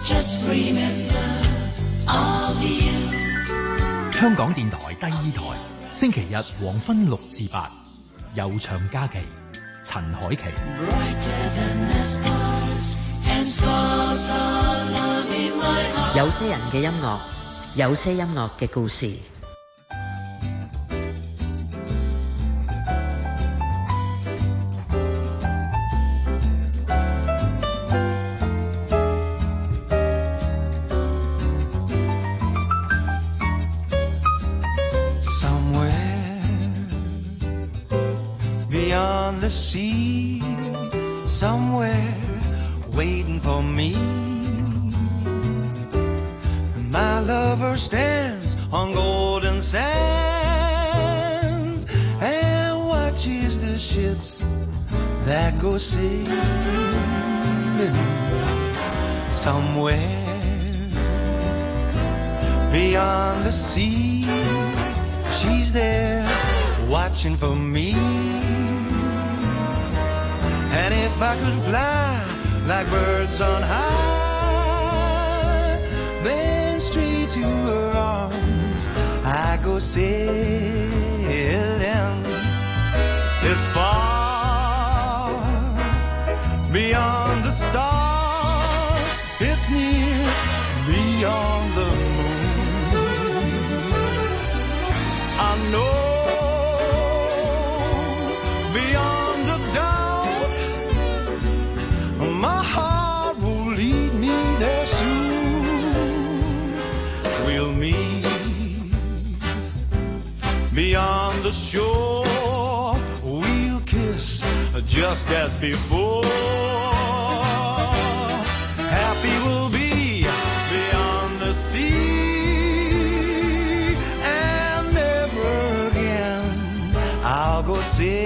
香港電台第二台，星期日黃昏6至8，悠長假期，陳凱琪。 有些人嘅音樂，有些音樂嘅故事。 Sea somewhere waiting for me. My lover stands on golden sands and watches the ships that go sailing. Somewhere beyond the sea, she's there watching for me.And if I could fly like birds on high, then straight to her arms I go sailing. It's far beyond the stars, it's near beyond the moon. I know.My heart will lead me there soon. We'll meet beyond the shore. We'll kiss just as before. Happy we'll be beyond the sea. And never again I'll go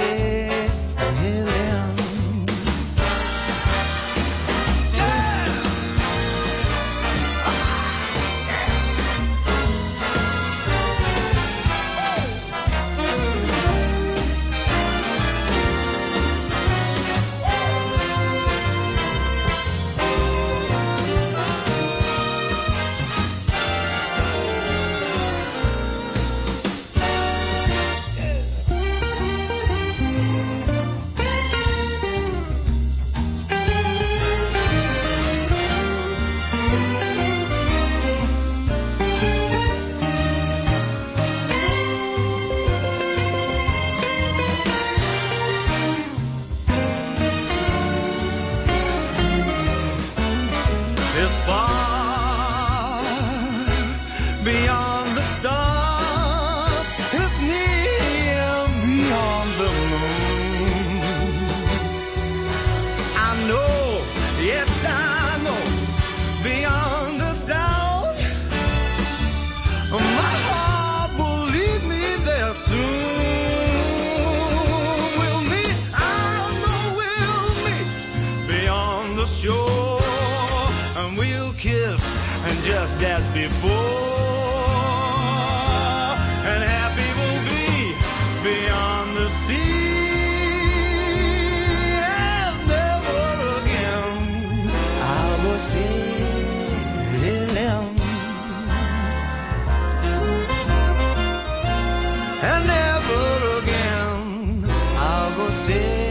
see.Just as before, and happy we'll be beyond the sea, and never again I'll go sailing, and never again I'll go sailing.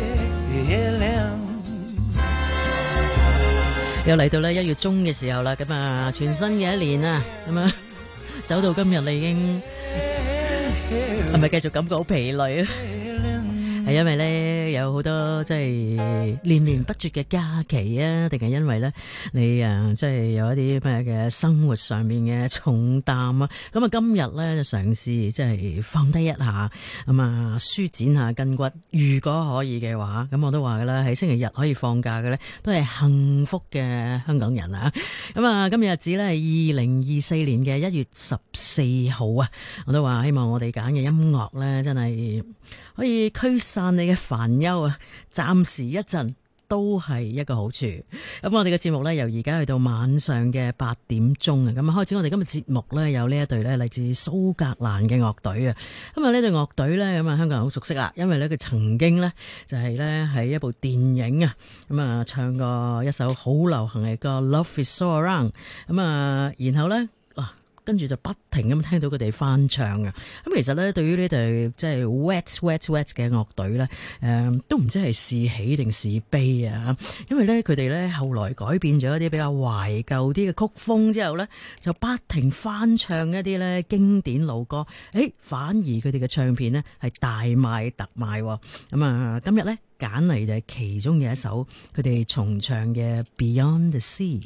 又嚟到咧1月中嘅時候啦，咁啊全新嘅一年啊，咁啊走到今日你已經係咪繼續感覺好疲累啊？係因為咧有好多即係連綿不絕嘅假期啊，定係因為咧你即係有一啲咩嘅生活上面嘅重擔啊？咁啊今日咧就嘗試即係放低一下，咁啊舒展下筋骨。如果可以嘅話，咁我都話㗎啦，喺星期日可以放假嘅咧，都係幸福嘅香港人啊！咁啊今日日子咧係2024年嘅1月14號啊，我都話希望我哋揀嘅音樂咧真係可以驅散你嘅煩憂啊！暫時一陣都係一個好處。咁我哋嘅節目呢，由而家去到晚上嘅8點鐘啊，咁開始我哋今日節目呢，有呢一隊呢嚟自蘇格蘭嘅樂隊啊。咁啊呢隊樂隊呢，咁啊香港人好熟悉啦，因為呢，佢曾經呢，就係呢喺一部電影啊，咁啊唱過一首好流行嘅歌《Love Is So Around》，咁啊然後呢。跟住就不停咁聽到佢哋翻唱啊！咁其實咧，對於呢隊即係 Wet 嘅樂隊咧，都唔知係是喜定是悲啊！因為咧，佢哋咧後來改變咗一啲比較懷舊啲嘅曲風之後咧，就不停翻唱一啲咧經典老歌。反而佢哋嘅唱片呢係大賣特賣。咁啊，今日咧揀嚟就係其中嘅一首佢哋重唱嘅《Beyond the Sea》。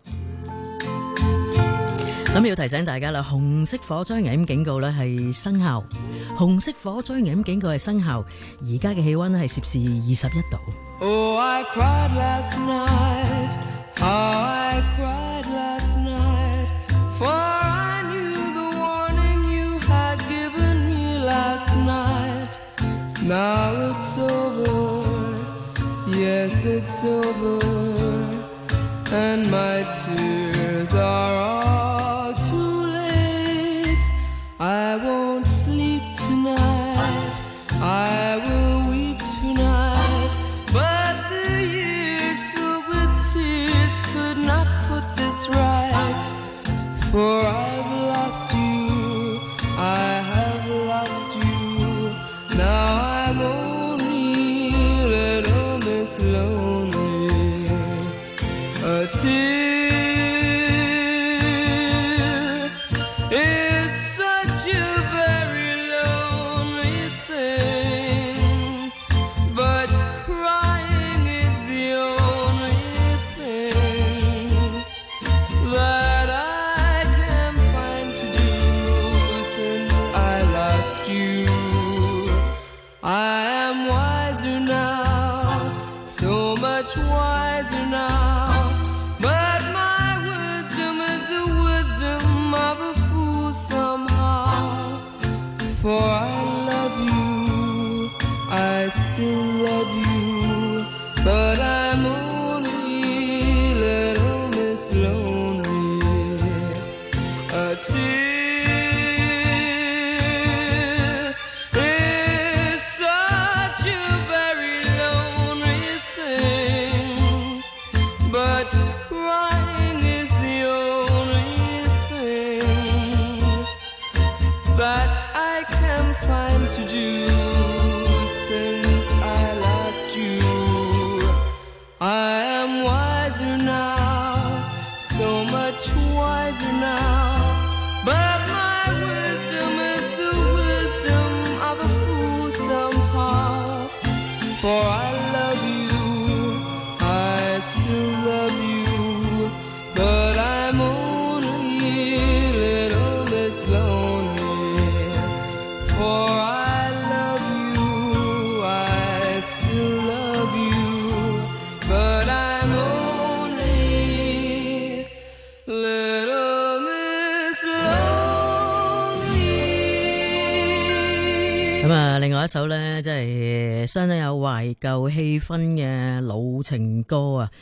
咁要提醒大家啦，紅色火災危險警告咧係生效，紅色火災危險警告係生效。而家嘅氣溫係攝氏21度。 Oh, I cried last night. How I cried last night. For I knew the warning you had given me last night. Now it's over. Yes, it's over. And my tears are all too late. I won't sleep tonight. I will weep tonight. But the years filled with tears could not put this right. For I've lost you. I have lost you. Now I'm only little Miss Lonely. A tear is such a very lonely thing, but crying is the only thing that I can find to do since I lost you. I am wiser now, so much wiser now. But my wisdom is the wisdom of a fool somehow. For I love you, I still love you, but I'm only little Miss Lonely. A tear is such a very lonely thing, but crying is the only thing that I can find to do since I lost you. I am wiser now, so much wiser now, but my wisdom is the wisdom of a fool somehow. For I love you, I still love you, but I'm only little Miss Lonely. For I love you, I still love you, but I'm only little Miss Lonely。 咁啊，另外一首咧，即係相當有懷舊氣氛嘅老情歌啊，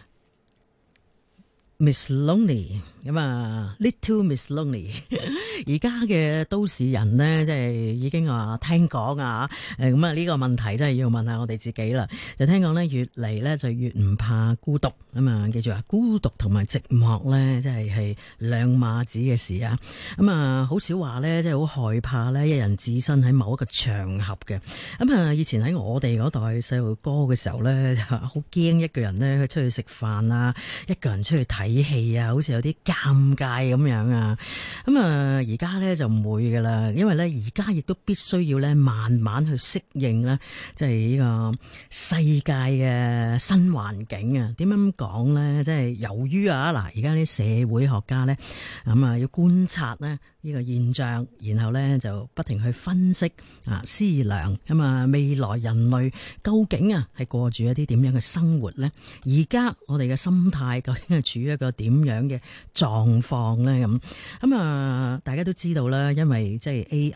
Miss Lonely。咁啊 ，Little Miss Lonely。而家嘅都市人呢，即係已經話聽講啊，咁啊呢個問題真係要問下我哋自己啦。就聽講呢，越嚟呢就越唔怕孤獨。咁啊，記住啊，孤獨同埋寂寞呢，即係兩碼子嘅事啊。咁啊，好少話呢，即係好害怕呢，一人置身喺某一個場合嘅。咁啊，以前喺我哋嗰代細路哥嘅時候呢，就好驚一個人呢去出去食飯啊，一個人出去睇戲啊，好似有啲尷尬咁樣啊。咁啊，而家呢就唔會噶啦，因為呢而家亦都必須要呢慢慢去適應呢，即係呢個世界嘅新環境啊。點樣講呢？即係由於啊嗱，而家啲社會學家呢，咁啊要觀察呢個現象，然後呢就不停去分析啊思量，咁啊未來人類究竟啊係過住一啲點樣嘅生活呢？而家我哋嘅心態究竟係處於一個點樣嘅狀況呢？咁啊大家都知道啦，因為即係 AI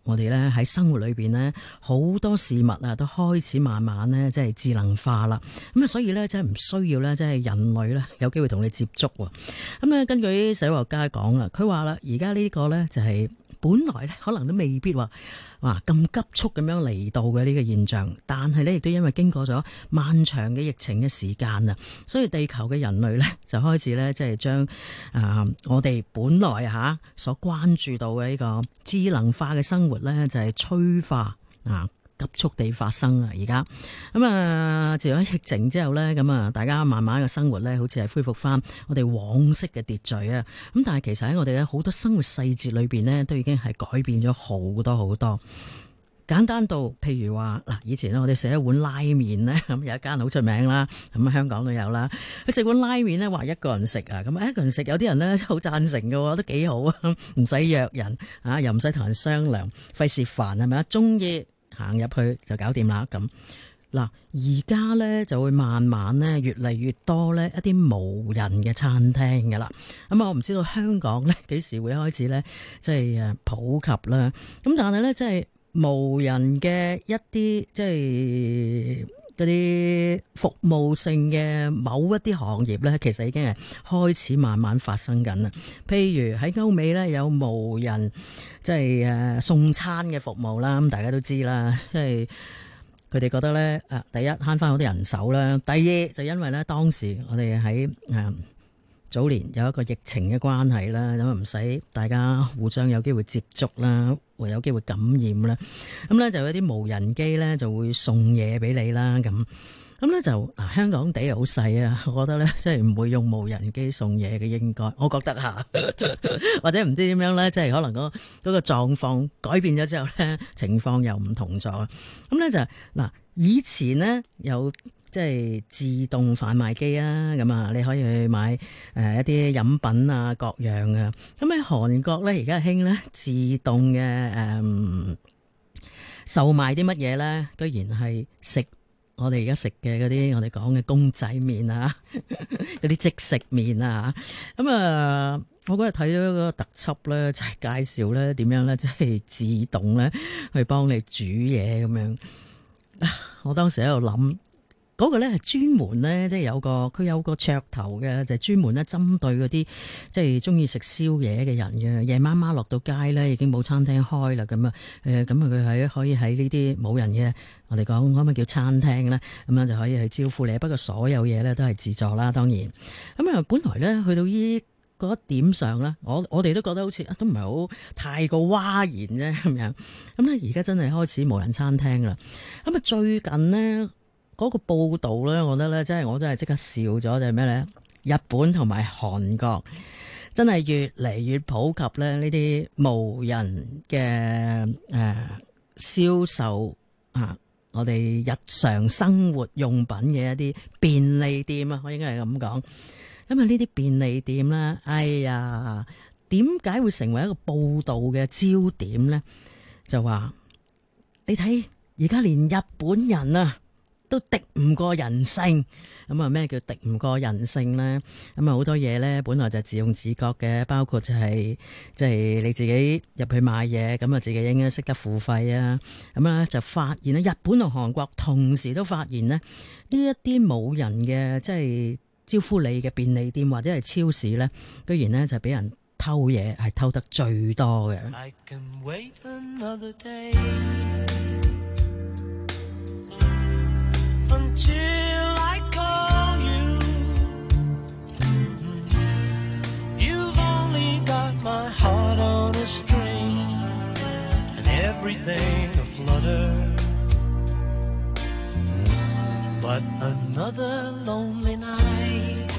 我哋咧喺生活裏邊咧好多事物啊都開始慢慢咧即係智能化啦。咁啊，所以咧即係唔需要咧即係人類咧有機會同你接觸。咁咧根據社會學家講啦，佢話啦，而家呢個咧就係本來咧可能都未必話咁急速咁樣嚟到嘅呢個現象，但係咧亦都因為經過咗漫長嘅疫情嘅時間啊，所以地球嘅人類咧就開始咧即係將我哋本來所關注到嘅呢個智能化嘅生活咧就係催化急速地發生啊！而家咁啊，自從疫情之後咧，咁啊，大家慢慢嘅生活咧，好似係恢復翻我哋往昔嘅秩序啊！咁但係其實喺我哋咧好多生活細節裏邊咧，都已經係改變咗好多好多。簡單到譬如話嗱，以前咧我哋食一碗拉麵咧，咁有一間好出名啦，咁香港都有啦。佢食碗拉麵咧，話一個人食啊，咁一個人食，有啲人咧好贊成嘅，都幾好啊，唔使約人啊，又唔使同人商量，費事煩係咪啊？中意行入去就搞掂啦。咁嗱，而家咧就會慢慢咧越嚟越多咧一啲無人嘅餐廳㗎啦。咁我唔知道香港咧幾時會開始咧即係普及啦。咁但係咧即係無人嘅一啲即係嗰啲服務性嘅某一啲行業咧，其實已經係開始慢慢發生緊啦。譬如喺歐美咧有無人即係送餐嘅服務啦，咁大家都知啦，即係佢哋覺得咧第一慳翻好多人手啦，第二就因為咧當時我哋喺早年有一個疫情嘅關係啦，咁唔使大家互相有機會接觸啦，會有機會感染啦。咁咧就有啲無人機咧就會送嘢俾你啦。咁咧就香港地又好細啊，我覺得咧即係唔會用無人機送嘢嘅，應該我覺得嚇，或者唔知點樣咧，即係可能嗰個狀況改變咗之後咧，情況又唔同咗。咁咧就嗱，以前呢有即係自動販賣機啊，咁啊你可以去買一啲飲品啊各樣啊。咁喺韓國咧而家興咧自動嘅售賣啲乜嘢咧，居然係食我哋而家食嘅嗰啲我哋講嘅公仔麵啊，嗰啲即食麵啊。咁我嗰日睇咗一個特輯咧，就係介紹咧點樣咧即係自動咧去幫你煮嘢咁樣。我當時喺度諗。嗰個咧係專門咧，即係佢有個噱頭嘅，就係專門咧針對嗰啲即係中意食宵夜嘅人嘅。夜媽媽落到街咧，已經冇餐廳開啦，咁啊，佢係可以喺呢啲冇人嘅，我哋講可唔可以叫餐廳咧？咁樣就可以去招呼你。不過所有嘢咧都係自助啦，當然。咁啊，本來咧去到嗰一點上咧，我哋都覺得好似都唔係好太過嘩然啫咁樣。咁咧而家真係開始無人餐廳啦。咁啊，最近呢。嗰個報道咧，我覺得咧，我真係即刻笑咗，就係咩咧？日本同埋韓國真係越嚟越普及咧，呢啲無人嘅銷售我哋日常生活用品嘅一啲便利店啊，我應該係咁講。因為呢啲便利店咧，哎呀，點解會成為一個報道嘅焦點咧？就話你睇而家連日本人啊都敵唔過人性，咁啊咩叫敵唔過人性咧？咁啊好多嘢咧，本來就自用自覺嘅，包括就係即係你自己入去買嘢，咁啊自己應該識得付費啊。咁啊就發現咧，日本同韓國同時都發現咧，呢一啲冇人嘅即係招呼你嘅便利店或者係超市咧，居然咧就俾人偷嘢，係偷得最多嘅。 I can wait another day until I call you. You've only got my heart on a string and everything aflutter. But another lonely night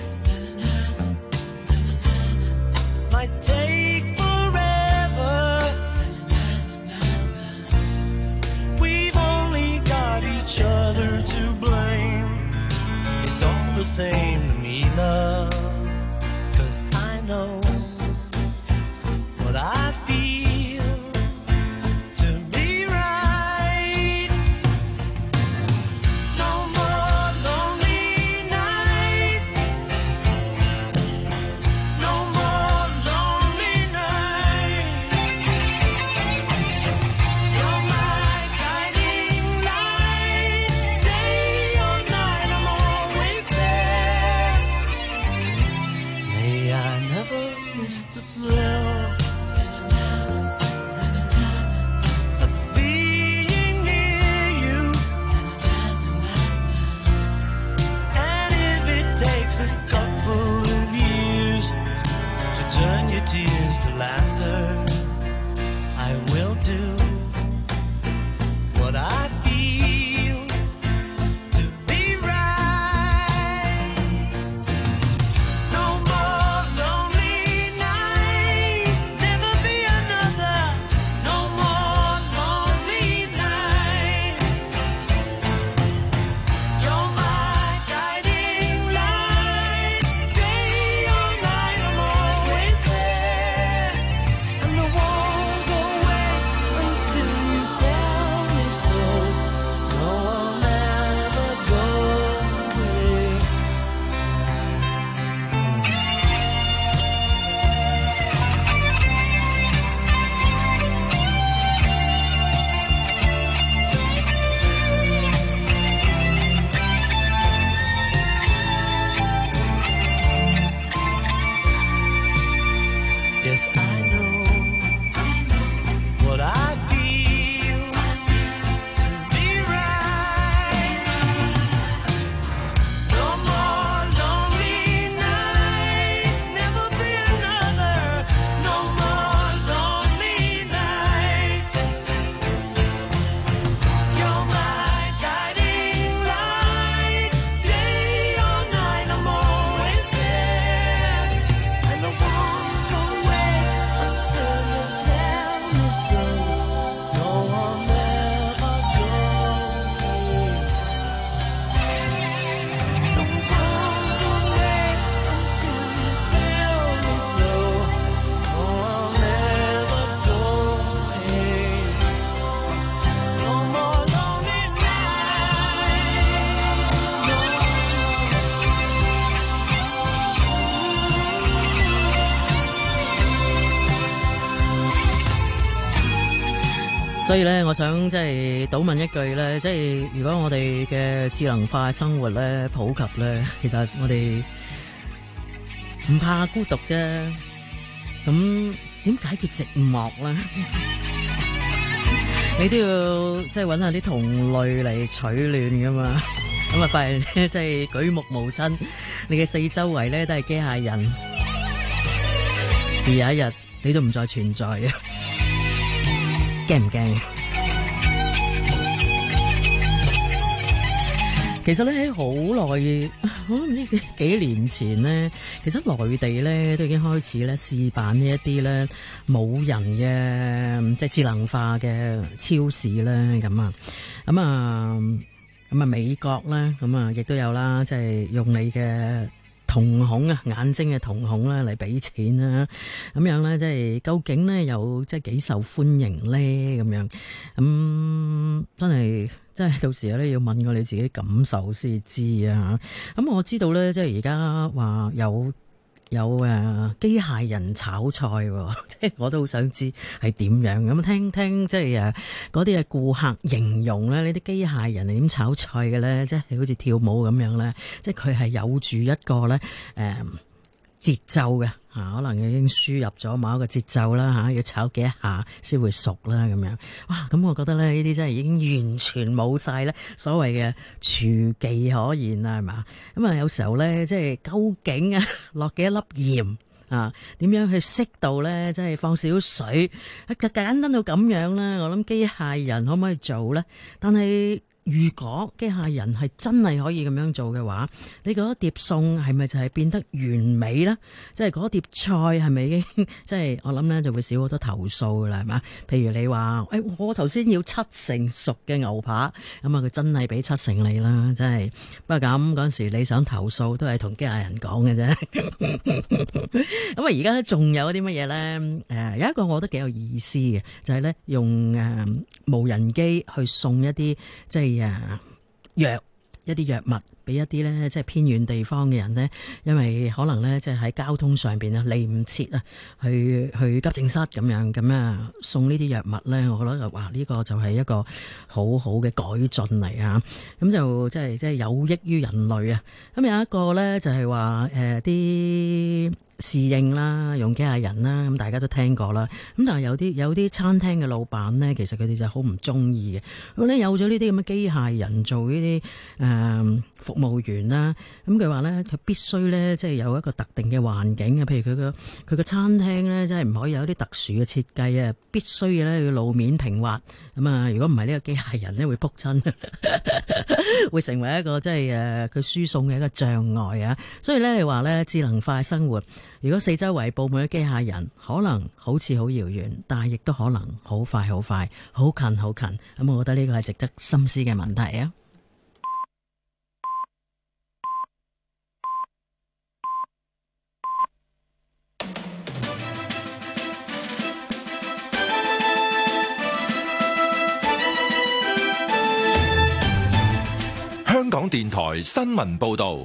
might take forever. We've only got each other to blame. It's all the same to me, love, 'cause I know what I feel to be right. No more lonely nights, no more lonely nights. takes a couple of years to turn your tears to laughter. I will do what I feel to be right. No more lonely nights, never be another. No more lonely nights. You're my guiding light, day or night I'm always there, and I won't go away until you tell me so. No, I'll never go away. Yes, I know what I feel to be right. No more lonely nights, never be another. No more lonely nights. You're my guiding light, day or night I'm always there, and I won't go away until you tell me so. No, I'll never go away. No, I won't go away until you tell me so. No, I'll never go away. No more lonely nights. No. 所以咧，我想即係倒問一句咧，即係如果我哋嘅智能化生活咧普及咧，其實我哋唔怕孤獨啫。咁點解決寂寞咧？你都要即係揾下啲同類嚟取暖噶嘛。咁啊，發現咧即係舉目無親，你嘅四周圍咧都係機械人，而有一日你都唔再存在啊！驚唔驚？其實咧喺好耐，我唔知幾年前咧，其實內地咧都已經開始咧試辦呢一啲咧冇人嘅即係智能化嘅超市咧咁啊，咁啊美國咧咁啊亦都有啦，即係用你嘅瞳孔啊，眼睛嘅瞳孔咧嚟俾錢啦，咁樣咧即係究竟咧有即係幾受歡迎咧咁樣，真係到時咧要問過你自己感受先知啊！咁我知道咧，即係而家話有機械人炒菜喎，即係我都好想知係點樣。咁聽即係嗰啲嘅顧客形容咧，呢啲機械人係點炒菜嘅咧，即係好似跳舞咁樣咧，即係佢係有住一個咧節奏嘅可能已經輸入咗某一個節奏啦要炒幾下先會熟啦咁樣。哇！咁我覺得咧呢啲真係已經完全冇晒咧所謂嘅廚技可言啦，係嘛？咁啊有時候咧即係究竟落幾多粒鹽啊？點樣去適度咧？即係放少水，簡單到咁樣咧，我諗機械人可唔可以做咧？但係如果機械人係真係可以咁樣做嘅話，你覺得碟餸係咪就係變得完美咧？即係嗰碟菜係咪已經即係我諗咧就會少好多投訴噶啦，係嘛？譬如你話我頭先要7成熟嘅牛扒，咁佢真係俾7成你啦，真係。不過咁嗰陣時你想投訴都係同機械人講嘅啫。咁而家仲有啲乜嘢咧？有一個我覺得幾有意思嘅，就係咧用無人機去送一啲即係一啲藥物俾一啲咧，即係偏遠地方嘅人咧，因為可能咧，即係喺交通上邊啊，嚟唔切啊，去急症室咁樣，咁啊送呢啲藥物咧，我覺得哇，呢個就係一個好好嘅改進嚟啊！咁就即係有益於人類啊！咁有一個咧就係話啲侍應啦，用機械人啦，咁大家都聽過啦。咁但係有啲餐廳嘅老闆咧，其實佢哋就好唔中意嘅。咁咧有咗呢啲咁嘅機械人做呢啲服服務員啦。咁佢話咧，佢必須咧即係有一個特定嘅環境啊，譬如佢個餐廳咧，即係唔可以有啲特殊嘅設計啊，必須嘅咧要路面平滑。咁啊，如果唔係呢個機械人咧會仆親，會成為一個即係佢輸送嘅一個障礙啊。所以咧，你話咧智能化生活，如果四周圍佈滿嘅機械人，可能好似好遙遠，但係亦都可能好快、好快、好近、好近。咁我覺得呢個係值得深思嘅問題啊！ 香港電台新聞報道。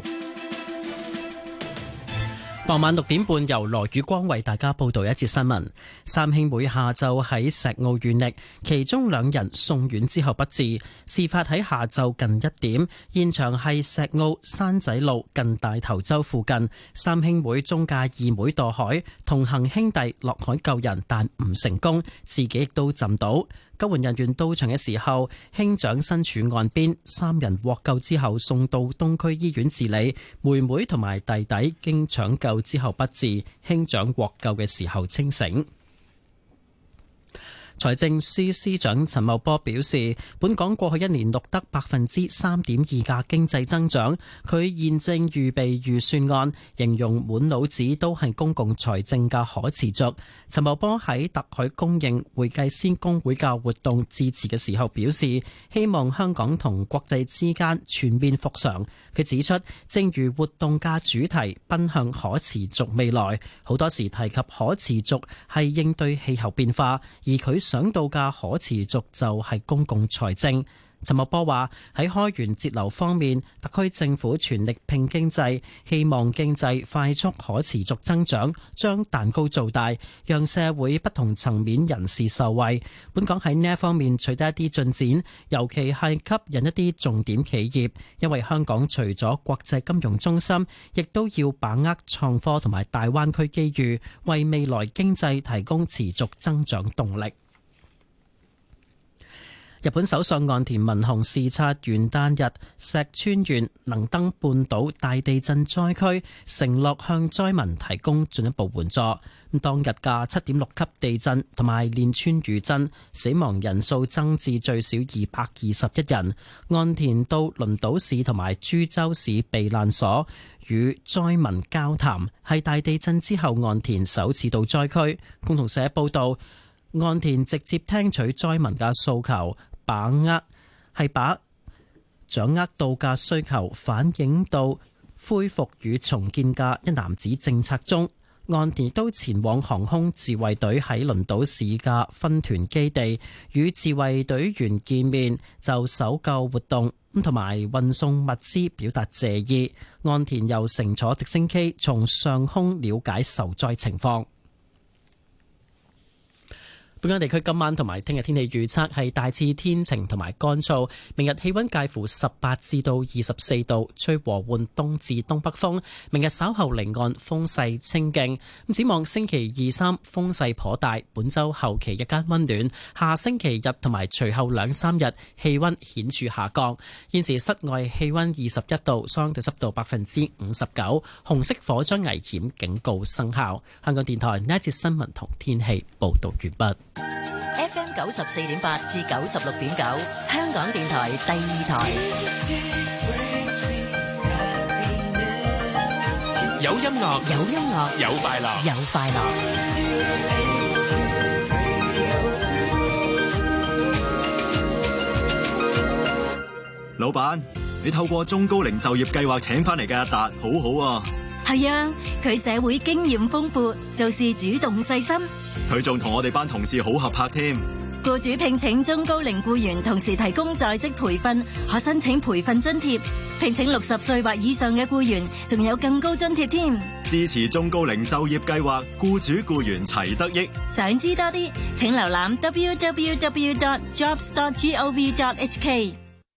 傍晚6點半，由羅宇光為大家報道一節新聞。三兄妹下晝喺石澳遇溺，其中2人送院之後不治。事發喺下晝近1點，現場係石澳山仔路近大頭洲附近。三兄妹中嘅2妹墮海，同行兄弟落海救人，但唔成功，自己亦都浸到。救援人員到場嘅時候，兄長身處岸邊，3人獲救之後送到東區醫院治理。妹妹同埋弟弟經搶救之後不治，兄長獲救嘅時候清醒。財政司司長陳茂波表示，本港過去1年錄得3.2%嘅經濟增長。佢現正預備預算案，形容滿腦子都係公共財政嘅可持續。陳茂波喺特許公認會計師公會嘅活動致辭嘅時候表示，希望香港同國際之間全面復常。佢指出，正如活動嘅主題奔向可持續未來，好多時提及可持續係應對氣候變化，而佢想到嘅可持續就係公共財政。陳茂波話，喺開源節流方面，特區政府全力拼經濟，希望經濟快速可持續增長，將蛋糕做大，讓社會不同層面人士受惠。本港喺呢一方面取得一啲進展，尤其係吸引一啲重點企業，因為香港除咗國際金融中心，亦都要把握創科同埋大灣區機遇，為未來經濟提供持續增長動力。日本首相岸田文雄視察元旦日石川縣能登半島大地震災區，承諾向災民提供進一步援助。當日嘅7.6級地震同埋連串餘震，死亡人數增至最少221人。岸田到輪島市同埋珠洲市避難所與災民交談，係大地震之後岸田首次到災區。共同社報道，岸田直接聽取災民嘅訴求，把掌握到嘅需求反映到恢復與重建嘅一攬子政策中。岸田亦都前往航空自衛隊喺輪島市嘅分團基地，與自衛隊員見面，就搜救活動同埋運送物資表達謝意。岸田又乘坐直升機從上空了解受災情況。本港地區今晚同埋聽日天氣預測係大致天晴同埋乾燥，明日氣溫介乎18至到24度，吹和緩東至東北風。明日稍後離岸風勢清勁。咁展望星期2、3風勢頗大，本週後期日間溫暖，下星期日同埋隨後2、3日氣溫顯著下降。現時室外氣溫21度，相對濕度59%，紅色火災危險警告生效。香港電台呢一節新聞同天氣報道完畢。 FM 94.8至96.9，香港電台第2台。 有音樂， 有音樂， 有快樂， 有快樂。 老闆，你透過中高齡就業計劃請翻嚟嘅阿達，好好啊。 係啊，佢社會經驗豐富，做事主動細心。 佢仲同我哋班同事好合拍添。 僱主聘請中高齡僱員，同時提供在職培訓，可申請培訓津貼。聘請60歲或以上嘅僱員，仲有更高津貼添。 支持中高齡就業計劃，僱主僱員齊得益。 想知多啲，請瀏覽 www.jobs.gov.hk。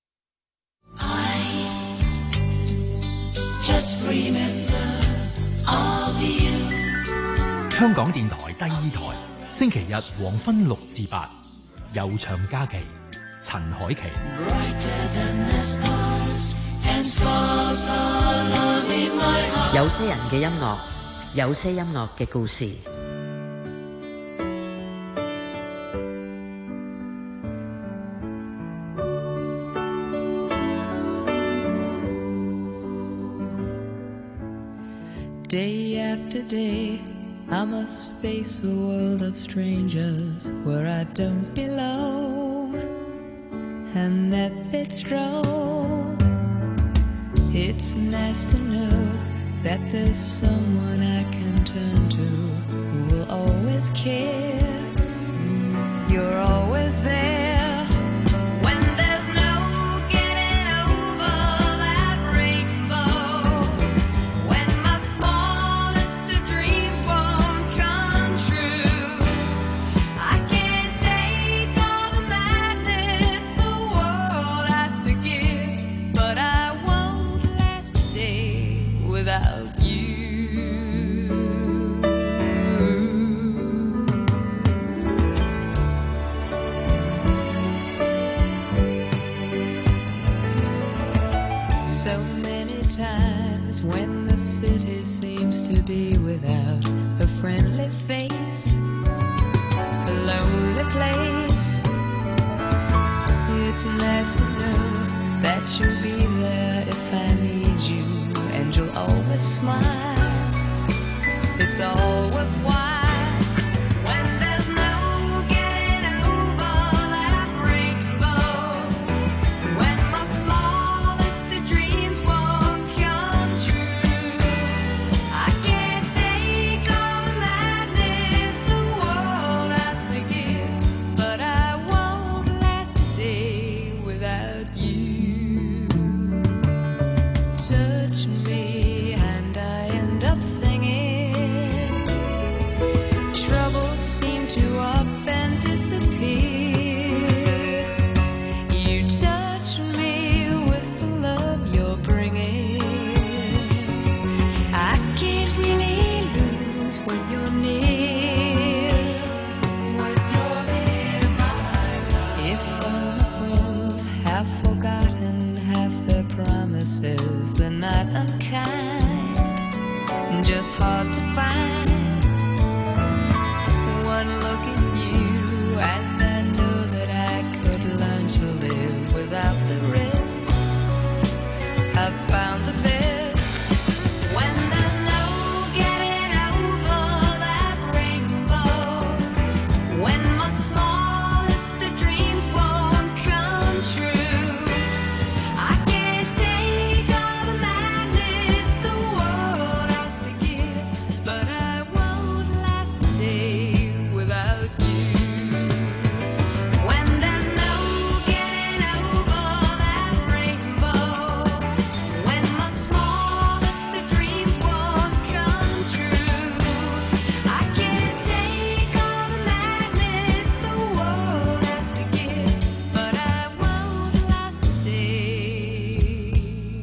香港電台第2台，星期日黃昏6至8，悠長假期，陳凱琪。 有些人嘅音樂，有些音樂嘅故事。 Day after day, I must face a world of strangers where I don't belong, and that it's wrong. It's nice to know that there's someone I can turn to who will always care. You're always there when there's no getting over that rainbow. When my smallest of dreams won't come true, I can't take all the madness the world has to give, but I won't last a day without you. So many times when the city seems to be without a friendly face, a lonely place, it's nice to know that you'll be there if I need you, and you'll always smile. It's all worthwhile when there's no getting over that rainbow. When my smallest of dreams won't come true, I can't take all the madness the world has to give, but I won't last a day without you. Touch me and I end up singing. Troubles seem to up and disappear. You touch me with the love you're bringing. I can't really lose when you're near. When you're near my If all my friends have forgotten half their promises, they're not unkind, just hard to find. One look at you and I know that I could learn to live without the risk. I've found the best when there's no getting over that rainbow. When my smallest of dreams won't come true, I can't take all the madness the world has to give, but I won't last a day without you. When there's no getting over that rainbow, when my smallest of dreams won't come true, I can't take all the madness the world has to give, but I won't last a day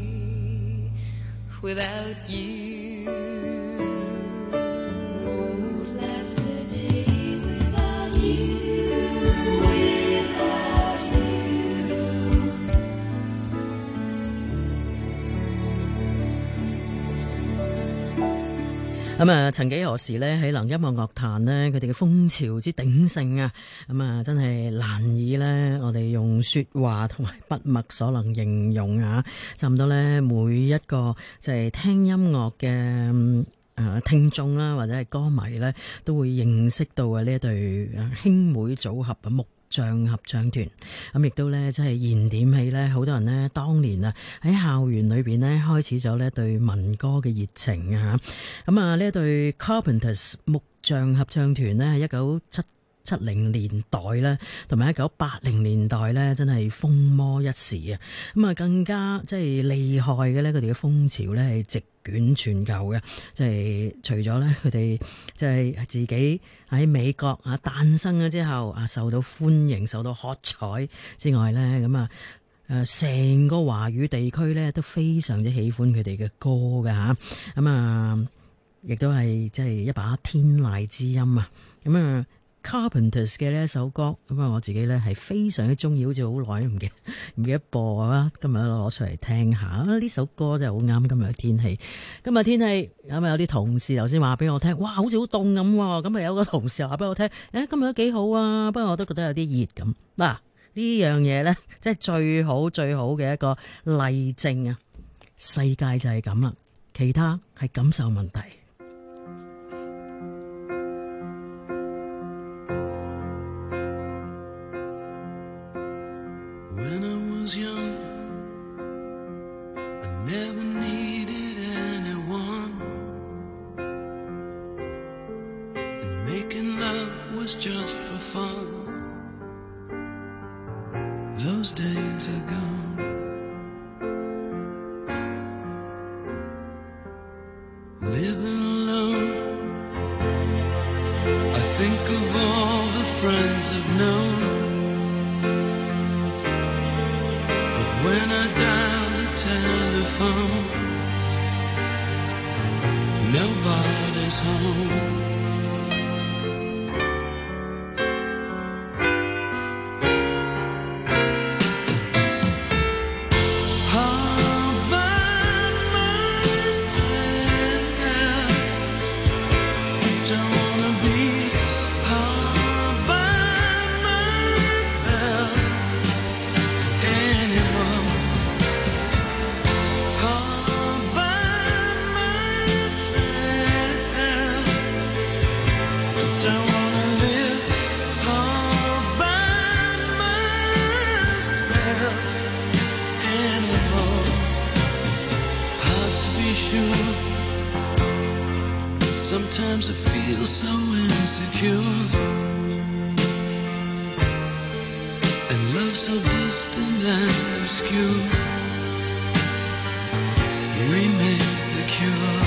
without you. Won't last a day without you. Without you. 咁啊，曾幾何時呢，喺能音樂樂壇呢，佢哋嘅風潮之鼎盛啊，咁啊，真係難以呢，我哋用說話同埋筆墨所能形容啊！差唔多呢，每一個就係聽音樂嘅聽眾啦，或者係歌迷呢，都會認識到呢一對兄妹組合木匠合唱團，咁亦都咧，即係燃點起咧，好多人呢，當年啊喺校園裏邊呢，開始咗呢對民歌嘅熱情啊！咁啊，呢一對 Carpenters 木匠合唱團呢，喺1970年代咧，同埋1980年代咧，真係風魔一時啊！咁啊，更加即係厲害嘅咧，佢哋嘅風潮咧係直捲全球嘅，即係除咗咧佢哋即係自己喺美國啊誕生咗之後啊受到歡迎、受到喝彩之外咧，咁啊成個華語地區咧都非常之喜歡佢哋嘅歌㗎吓，咁啊亦都係即係一把天籟之音啊！咁啊 Carpenters 嘅呢一首歌，咁啊我自己咧係非常之中意，好似好耐都唔記得播啊！今日攞出嚟聽下，呢首歌真係好啱今日嘅天氣。今日天氣咁啊，有啲同事頭先話俾我聽，哇，好似好凍咁喎。咁啊有個同事話俾我聽，今日都幾好啊，不過我都覺得有啲熱咁。嗱，呢樣嘢咧，即係最好嘅一個例證啊！世界就係咁啦，其他係感受問題。 When I was young, I never needed anyone, and making love was just for fun. Those days are gone. Living alone, I think of all the friends I've known. When I dial the telephone, nobody's home. Sometimes I feel so insecure, and love so distant and obscure remains the cure.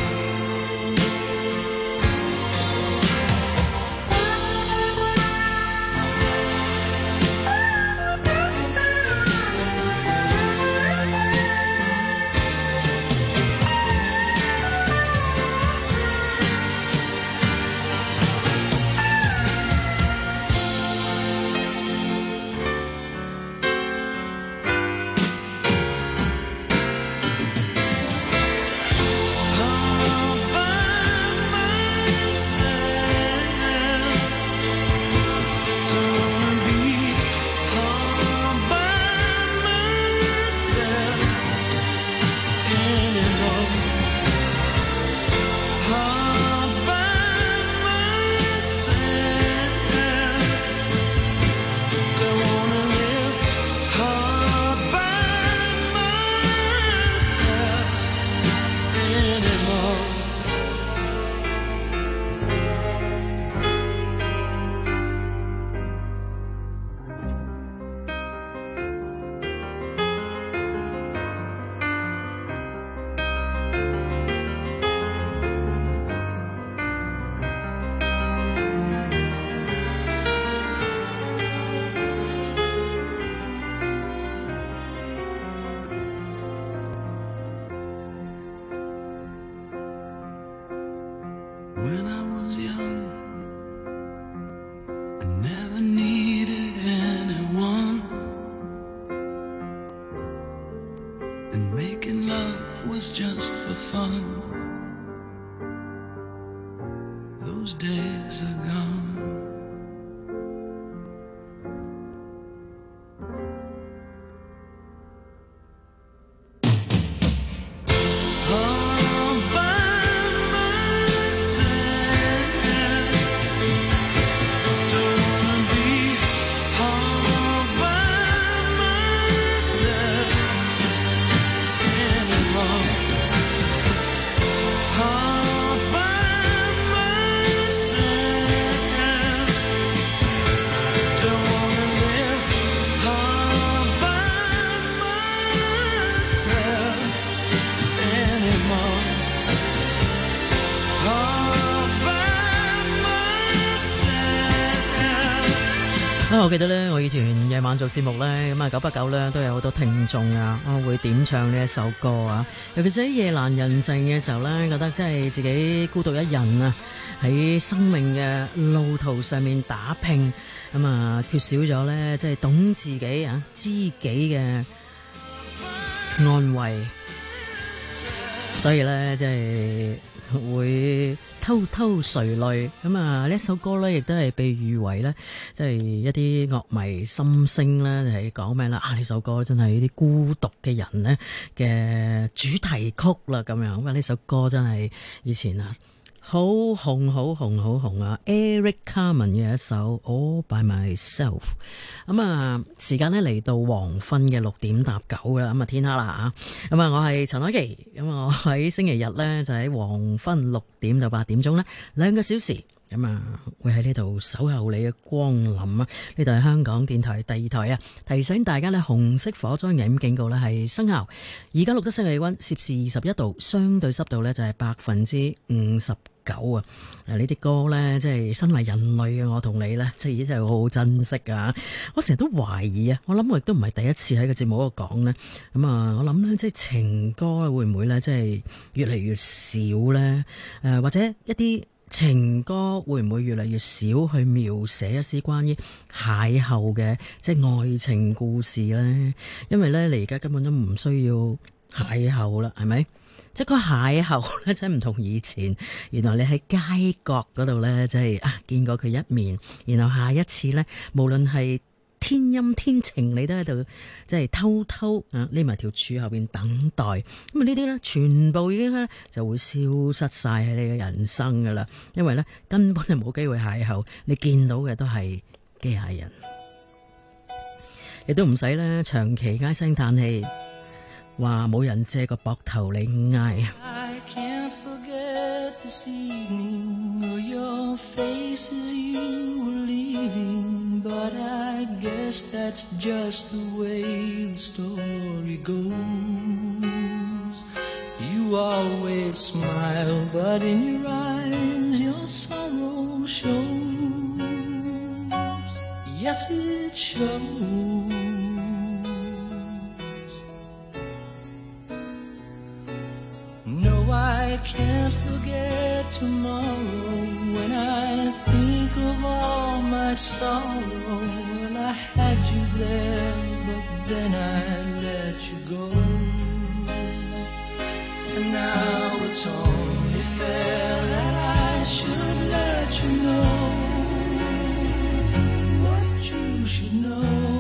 When I was young, I never needed anyone, and making love was just for fun. Those days are gone. 我記得咧，我以前夜晚做節目咧，咁啊989咧都有好多聽眾啊，我會點唱呢一首歌啊。尤其是喺夜闌人靜嘅時候咧，覺得真係自己孤獨一人啊，喺生命嘅路途上面打拼，咁啊缺少咗咧，即係懂自己啊知己嘅安慰，所以咧即係會偷偷垂淚。咁啊呢一首歌咧亦都係被譽為咧即係一啲樂迷心聲咧係講咩啦，呢首歌真係呢啲孤獨嘅人咧嘅主題曲啦咁樣。咁啊呢首歌真係以前啊好紅好紅好紅啊 Eric Carmen 嘅一首 All By Myself。咁啊時間咧嚟到黃昏嘅6點搭9啦，咁啊天黑啦嚇。咁啊我係陳凱琪，咁我喺星期日咧就喺黃昏6點到8點鐘咧2個小時，咁啊會喺呢度守候你嘅光臨啊！呢度係香港電台第2台啊，提醒大家咧紅色火災危險警告咧係生效。而家錄得室氣溫攝氏21度，相對濕度咧就係59%啊！呢啲歌咧，即係身為人類嘅我同你咧，即係真係好好珍惜噶。我成日都懷疑啊，我諗我亦都唔係第一次喺個節目度講咧。咁啊，我諗咧，即係情歌會唔會咧，即係越嚟越少咧？或者一啲情歌會唔會越嚟越少去描寫一啲關於邂逅嘅即係愛情故事咧？因為咧，你而家根本都唔需要邂逅啦，係咪？即係個邂逅咧，真係唔同以前。原來你喺街角嗰度咧，即係見過佢一面，然後下一次咧，無論係天陰天晴，你都喺度即係偷偷匿埋條柱後邊等待。咁啊呢啲咧，全部已經咧就會消失晒喺你嘅人生噶啦。因為咧根本就冇機會邂逅，你見到嘅都係機械人，亦都唔使咧長期唉聲嘆氣。話冇人借個膊頭你挨。 I can't forget this evening or your face as you were leaving, but I guess that's just the way the story goes. You always smile, but in your eyes your sorrow shows. Yes, it shows. No, I can't forget tomorrow when I think of all my sorrow. Well, I had you there, but then I let you go. And now it's only fair that I should let you know what you should know.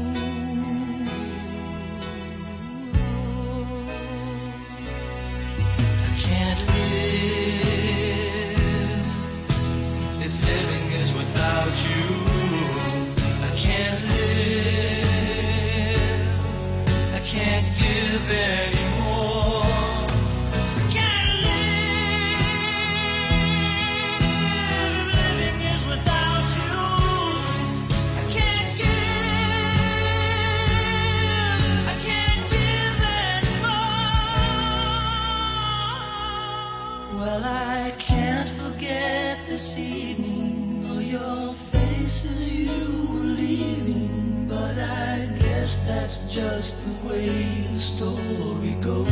Well, I can't forget this evening or your face as you were leaving, but I guess that's just the way the story goes.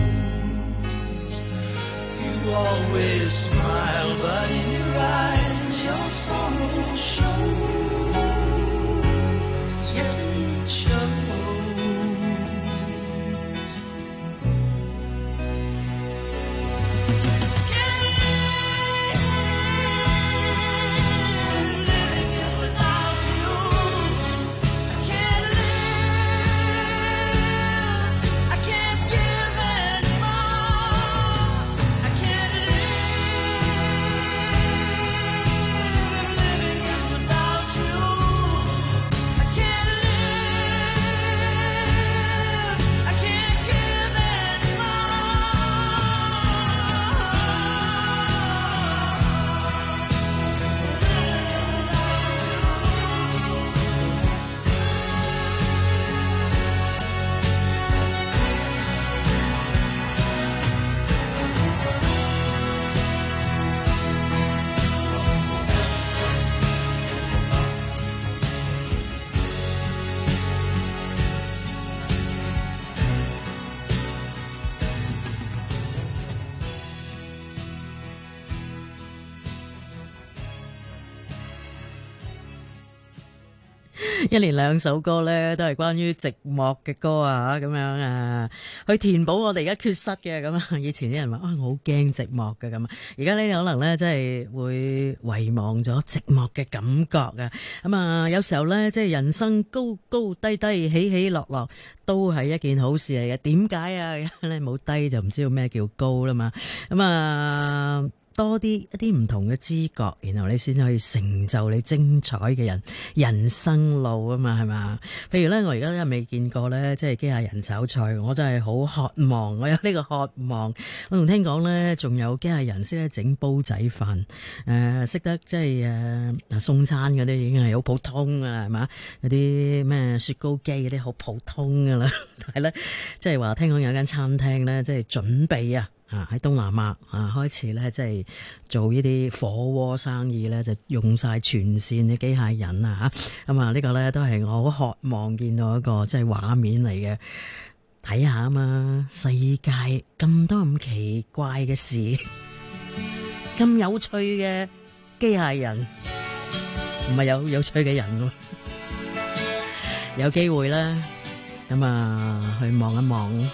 You always smile, but in your eyes your sorrow shows. Yes, it shows. 一連兩首歌咧，都係關於寂寞嘅歌啊，咁樣啊，去填補我哋而家缺失嘅咁啊。以前啲人話啊，我好驚寂寞嘅咁啊，而家呢可能咧真係會遺忘咗寂寞嘅感覺啊。咁啊，有時候咧即係人生高高低低、起起落落，都係一件好事嚟嘅。點解啊？你冇低就唔知道咩叫高啦嘛。咁啊。多啲一啲唔同嘅知覺，然後你先可以成就你精彩嘅人生路啊嘛，係嘛？譬如咧，我而家都未見過咧，即係機械人炒菜，我真係好渴望，我有呢個渴望。我仲聽講咧，仲有機械人識得整煲仔飯，識得即係送餐嗰啲已經係好普通噶啦，係嘛？嗰啲咩雪糕機嗰啲好普通噶啦，但係咧，即係話聽講有間餐廳咧，即係準備喺東南亞開始咧，即係做呢啲火鍋生意咧，就用晒全線嘅機械人啊嚇！咁啊，呢個咧都係我好渴望見到一個即係畫面嚟嘅，睇下啊嘛！世界咁多咁奇怪嘅事，咁有趣嘅機械人，唔係有趣嘅人喎。有機會啦，咁啊去望一望。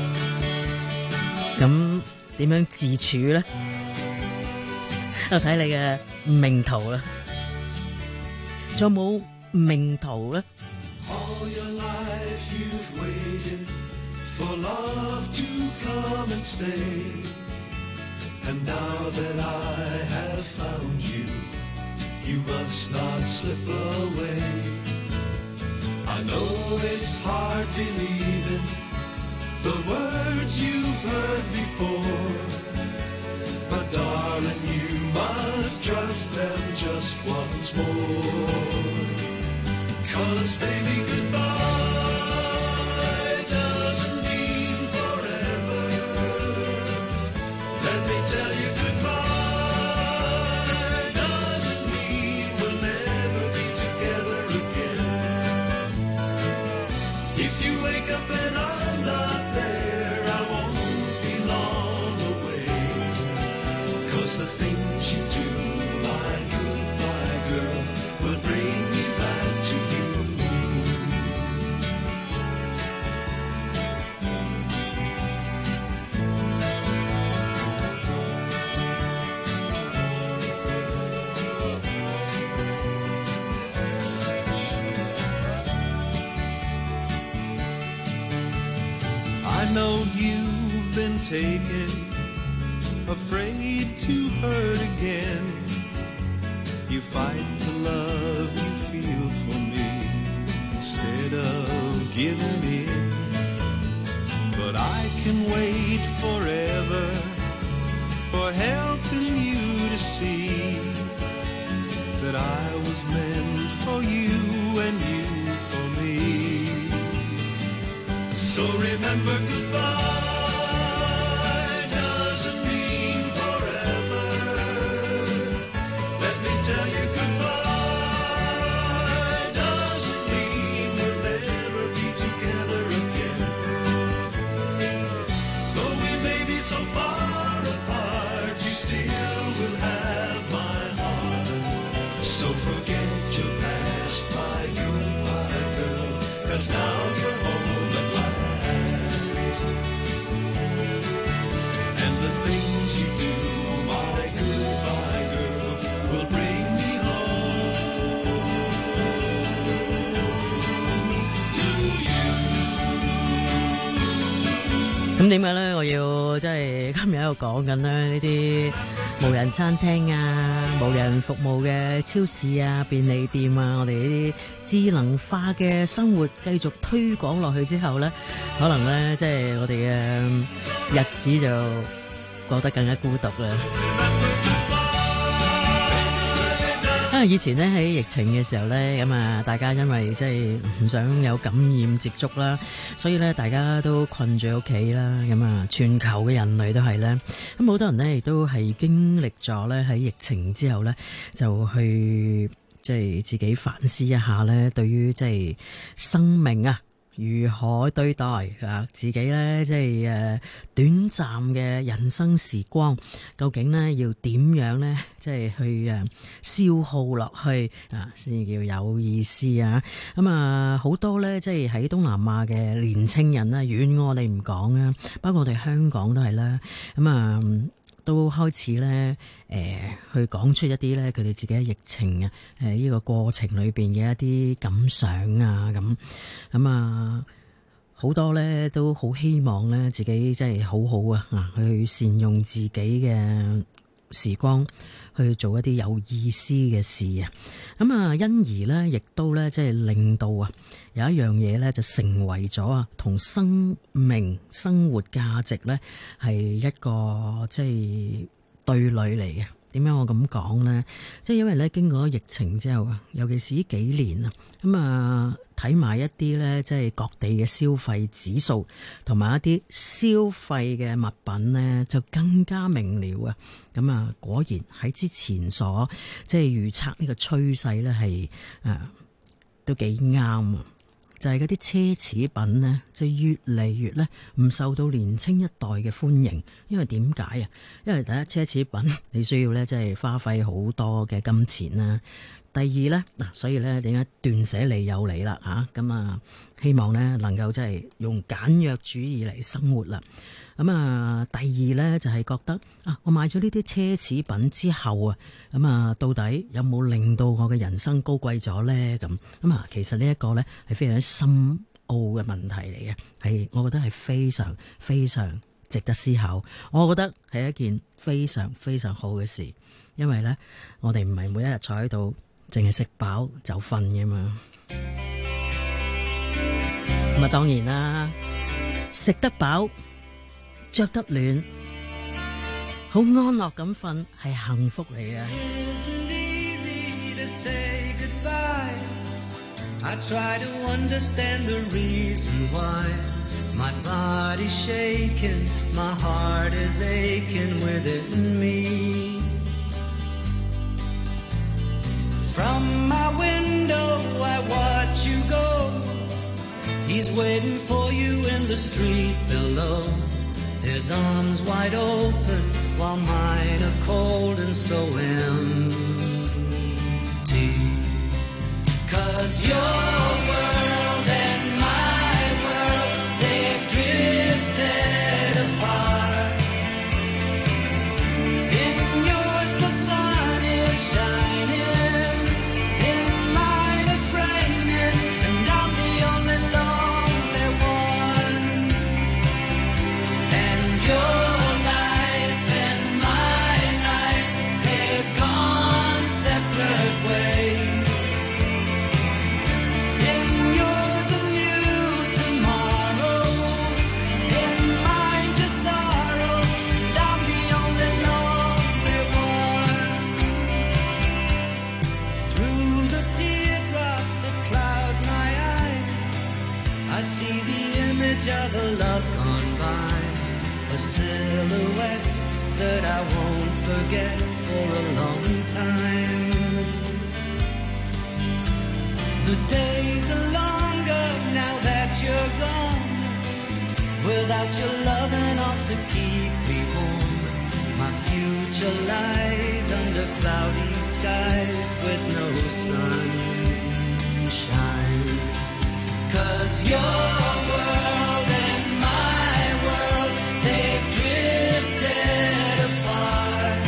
咁點樣自處咧？我睇你嘅命途啦，仲有冇命途咧 ？All your life you've waited for love to come and stay, and now that I have found you, you must not slip away. I know it's hard believing the words you've heard before, but darling, you must trust them just once more. 'Cause baby, goodbye doesn't mean forever. Let me tell you, goodbye doesn't mean we'll never be together again. If you wake up and I'm not there, I won't be long away. 'Cause the things you do, my goodbye girl, will bring me back to you. I know you've been taken, afraid to hurt again. You fight the love you feel for me instead of giving in. But I can wait forever for helping you to see that I was meant for you and you for me. So remember, goodbye doesn't mean forever. Let me tell you, goodbye doesn't mean we'll never be together again. Though we may be so far apart, you still will have my heart. So forget your past, my goodbye girl, 'cause now you're home at last. And the things you do, my goodbye girl, will bring me home to you. 咁點解咧？我要即係今日喺度講緊咧呢啲無人餐廳啊、無人服務嘅超市啊、便利店啊，我哋呢啲智能化嘅生活繼續推廣落去之後咧，可能咧即係我哋嘅日子就過得更加孤獨啦。以前咧喺疫情嘅時候咧，咁啊大家因為即係唔想有感染接觸啦，所以咧大家都困住屋企啦，咁啊全球嘅人類都係咧，咁好多人咧亦都係經歷咗咧喺疫情之後咧，就去即係自己反思一下咧，對於即係生命啊如何對待啊自己呢？即係短暫嘅人生時光，究竟呢要點樣呢？即係去消耗落去啊，先至叫有意思啊！咁啊，好多呢，即係喺東南亞嘅年青人啦，遠我哋唔講啊，包括我哋香港都係啦，咁啊。都開始咧，去講出一啲咧佢哋自己嘅疫情啊，呢個過程裏邊嘅一啲感想啊，咁啊，好多咧都好希望咧自己即係好好啊，去善用自己嘅時光去做一啲有意思嘅事啊，咁啊，因而咧亦都咧即係令到啊有一樣嘢咧就成為咗啊同生命生活價值咧係一個即係對壘嚟嘅。點解我咁講呢？即係因為咧經過疫情之後啊，尤其是呢幾年啊，咁啊睇埋一啲咧即係各地嘅消費指數同埋一啲消費嘅物品呢，就更加明了啊！咁啊，果然喺之前所即係預測呢個趨勢咧係都幾啱啊！就係嗰啲奢侈品呢，就越嚟越咧唔受到年青一代嘅歡迎。因為點解啊？因為第一，奢侈品你需要咧即係花費好多嘅金錢啦。第二咧嗱，所以咧點解斷捨離有嚟啦嚇？咁啊，希望咧能夠即係用簡約主義嚟生活啦。咁啊，第二咧就係覺得啊，我買咗呢啲奢侈品之後啊，咁啊，到底有冇令到我嘅人生高貴咗咧？咁啊，其實呢一個咧係非常之深奧嘅問題嚟嘅，係我覺得係非常非常值得思考。我覺得係一件非常非常好嘅事，因為咧我哋唔係每一日坐喺度淨係食飽就瞓嘅嘛。咁啊，當然啦，食得飽。着得暖，好安樂咁瞓係幸福嚟嘅。 His arms wide open while mine are cold and so empty. 'Cause your world and my world, they've drifted apart. In yours the sun is shining, in mine it's raining, and I'm the only lonely one. Your life and my life, they've gone separate ways. In yours a new tomorrow, in mine just sorrow, and I'm the only lonely one. Through the teardrops that cloud my eyes, I see the image of a love gone by. A silhouette that I won't forget for a long time. The days are longer now that you're gone. Without your loving arms to keep me warm, my future lies under cloudy skies with no sunshine. 'Cause your world and my world, they've drifted apart.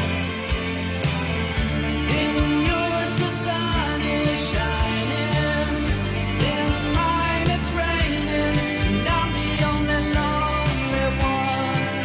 In yours the sun is shining, in mine it's raining, and I'm the only lonely one.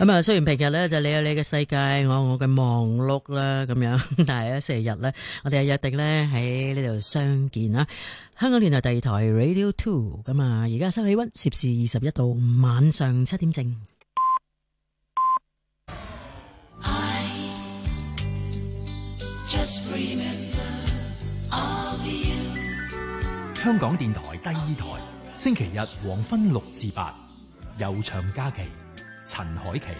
咁啊，雖然平日咧就你有你嘅世界，我嘅忙碌啦咁樣，但係咧星期日咧，我哋係約定咧喺呢度相見啦。香港電台第二台 Radio 2，咁啊，而家收氣溫攝氏21度，晚上7點正。 香港電台第二台，星期日黃昏6至8，悠長假期，陳凱琪。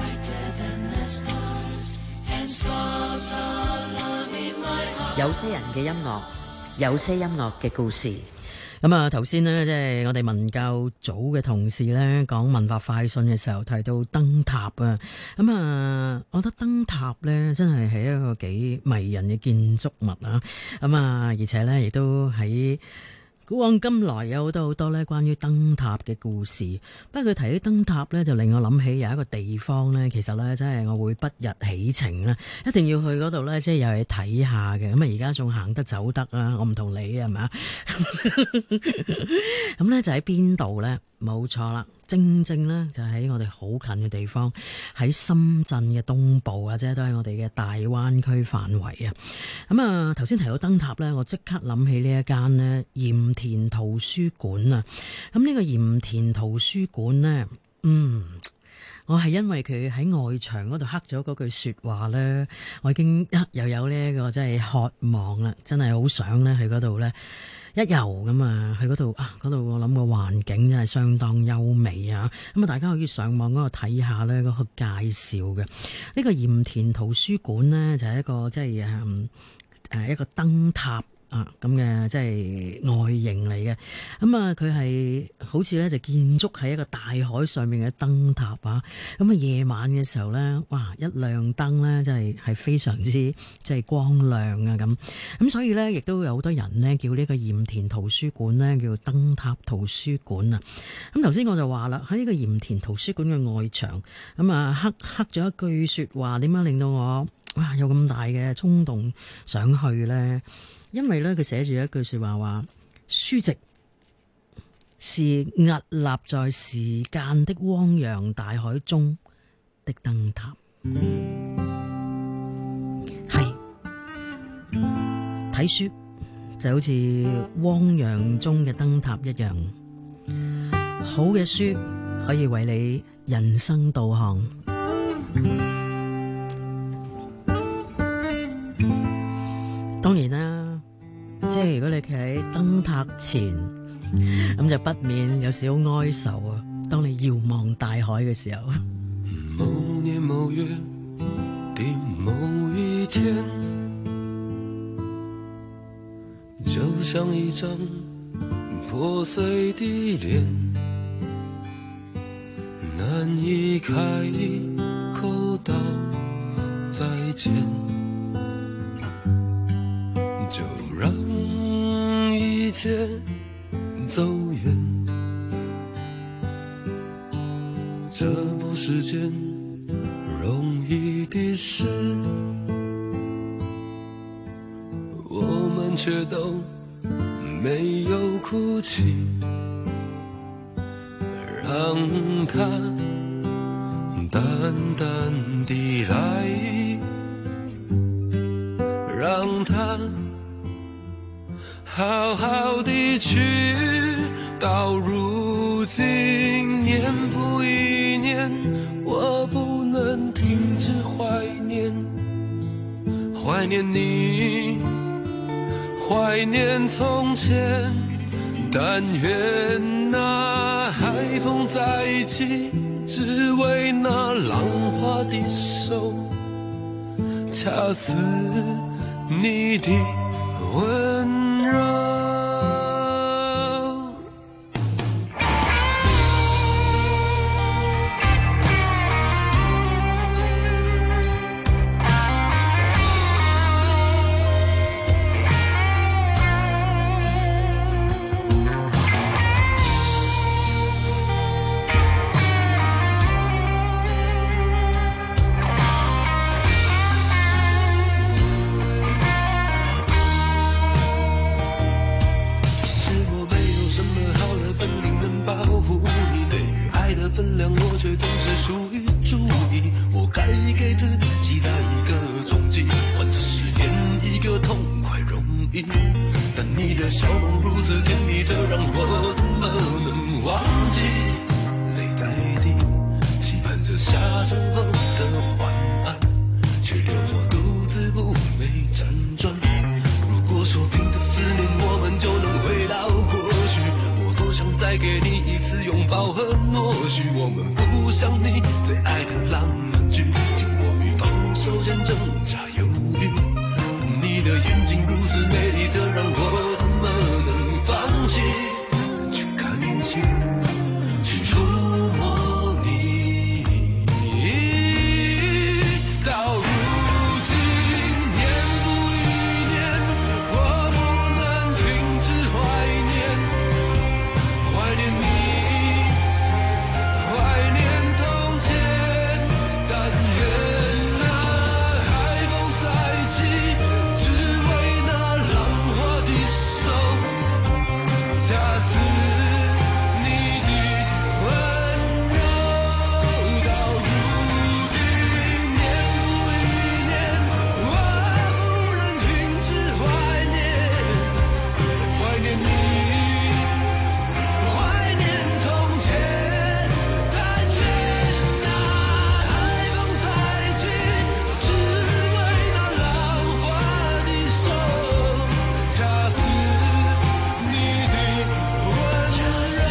有些人嘅音樂，有些音樂嘅故事。 咁啊，頭先呢，即係我哋文教組嘅同事呢講文化快訊嘅時候提到燈塔啊。咁啊，我覺得燈塔呢真係一個幾迷人嘅建築物啊。咁啊，而且呢亦都喺古往今來有好多咧關於燈塔嘅故事。不過佢提起燈塔咧，就令我諗起有一個地方咧，其實咧真係我會不日起程啦，一定要去嗰度咧，即係又去睇下嘅。咁啊，而家仲行得走得啦，我唔同你係咪？咁咧就喺邊度咧？冇錯啦，正正咧就喺我哋好近嘅地方，喺深圳嘅東部啊，即係都係我哋嘅大灣區範圍啊。咁啊，頭先提到燈塔咧，我即刻諗起呢一間呢鹽田圖書館啊。咁呢個鹽田圖書館呢，我係因為佢喺外牆嗰度刻咗嗰句說話咧，我已經又有呢一個真係渴望啦，真係好想咧去嗰度咧一遊咁啊，去嗰度啊，嗰度我諗個環境真係相當優美啊！咁啊，大家可以上網嗰度睇下咧，嗰個介紹嘅呢個鹽田圖書館咧，就係一個即係一個燈塔啊咁嘅即係外形嚟嘅。咁啊，佢係好似咧就建築喺一個大海上面嘅燈塔啊。咁啊，夜晚嘅時候咧，哇，一亮燈咧，真係非常之即係光亮啊咁所以咧，亦都有好多人咧叫呢個鹽田圖書館咧叫燈塔圖書館啊。咁頭先我就話啦，喺呢個鹽田圖書館嘅外牆咁啊，刻咗一句說話，點樣令到我哇有咁大嘅衝動想去咧？因為咧，佢寫住一句說話話，書籍是屹立在時間的汪洋大海中的燈塔。係睇書就好似汪洋中嘅燈塔一樣，好嘅書可以為你人生導航。當然啦。即係如果你企喺燈塔前，咁就不免有少少哀愁啊。當你遙望大海嘅時候， 某年某月的某一天，就像一張破碎的臉，難以開口道再見，就讓一切走遠，這不是件容易的事，我們卻都沒有哭泣，讓它淡淡地來，讓它好好地去，到如今年復一年，我不能停止懷念，懷念你，懷念從前，但願那海風再起，只為那浪花的手，恰似你的溫柔。 笑容如此甜蜜，这让我怎么能忘记？泪在滴，期盼着下车后的晚安，却留我独自不美辗转。如果说凭着思念我们就能回到过去，我多想再给你一次拥抱和诺许，我们不像你最爱的浪漫剧，紧握与放手间挣扎犹豫。你的眼睛如此美丽，这让我怎么能放弃？去看清，去触摸你。到如今年复一年，我不能停止怀念，怀念你，怀念从前。但愿那海风再起，只为那浪花的手，恰似你的温柔。到如今年复一年，我不能停止怀念，怀念你，怀念从前。但愿那海风再起，只为那浪花的手，恰似你的温柔。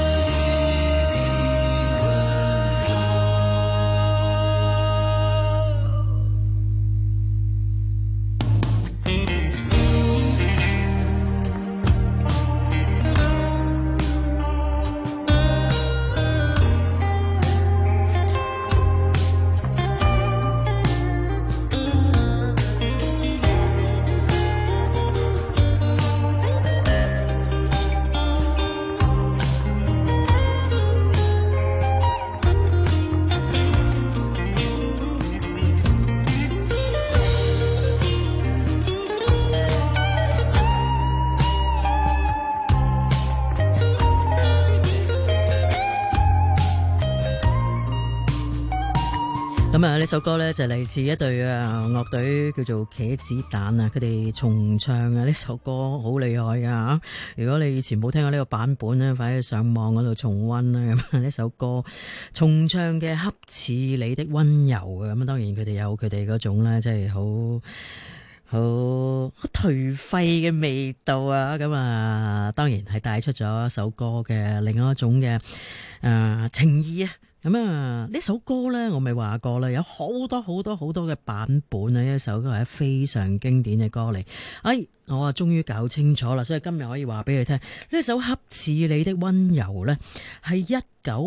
咁啊，呢首歌咧就嚟自一隊樂隊叫做茄子蛋啊，佢哋重唱啊，呢首歌好厲害噶。如果你以前冇聽過呢個版本咧，快啲上網嗰度重溫啦。咁呢首歌重唱嘅恰似你的溫柔啊，咁當然佢哋有佢哋嗰種咧，即係好頹廢嘅味道啊！咁啊，當然係帶出咗一首歌嘅另外一種嘅情意啊！咁啊，呢首歌咧，我咪話過啦，有好多嘅版本啊！呢首歌係非常經典嘅歌嚟。我啊終於搞清楚啦，所以今日可以話俾佢聽，呢首恰似你的溫柔咧，係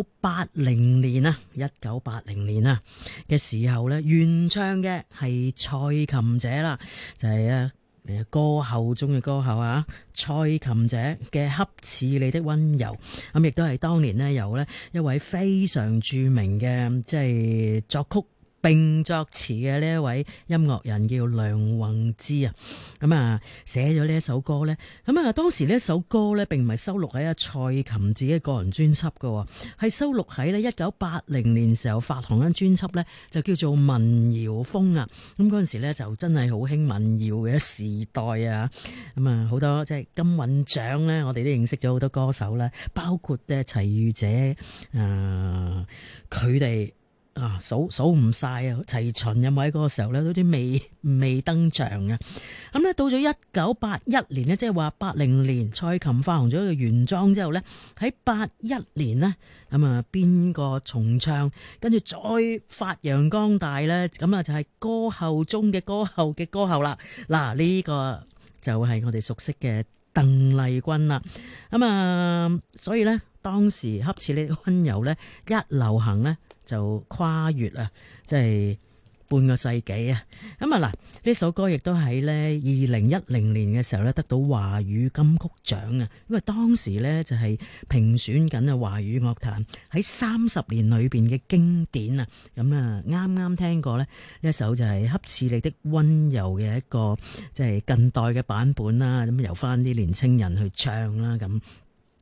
1980年啊嘅時候咧，原唱嘅係蔡琴姐啦，就係歌后中嘅歌后啊，蔡琴姐嘅恰似你的溫柔，咁亦都係當年呢，由呢一位非常著名嘅即係作曲並作詞嘅呢一位音樂人叫梁宏志啊，咁啊寫咗呢一首歌呢。咁啊當時呢一首歌呢，並唔係收錄喺蔡琴自己個人專輯㗎，係收錄喺呢1980年時候發行嘅專輯呢，就叫做民謠風啊。咁嗰陣時呢，就真係好興民謠嘅時代啊，咁啊好多即係金韻獎呢，我哋都認識咗好多歌手啦，包括齊豫姐佢哋。數唔晒啊！齊秦有冇喺嗰個時候咧，都啲未登場啊！咁咧到咗1981年呢，即係話80年，蔡琴發行咗一個原裝之後呢，喺81年呢，咁啊邊個重唱，跟住再發揚光大呢？咁啊就係歌后中嘅歌后嘅歌后啦！嗱，呢個就係我哋熟悉嘅鄧麗君啦。咁啊，所以呢，當時恰似你的溫柔呢，一流行呢，就跨越啊，即係半個世紀啊！咁啊嗱，呢首歌亦都喺呢2010年嘅時候咧，得到華語金曲獎啊！因為當時呢，就係評選緊啊華語樂壇喺30年裏邊嘅經典啊！咁啊啱啱聽過呢一首就係恰似你的溫柔嘅一個即係近代嘅版本啦，咁由翻啲年青人去唱啦咁。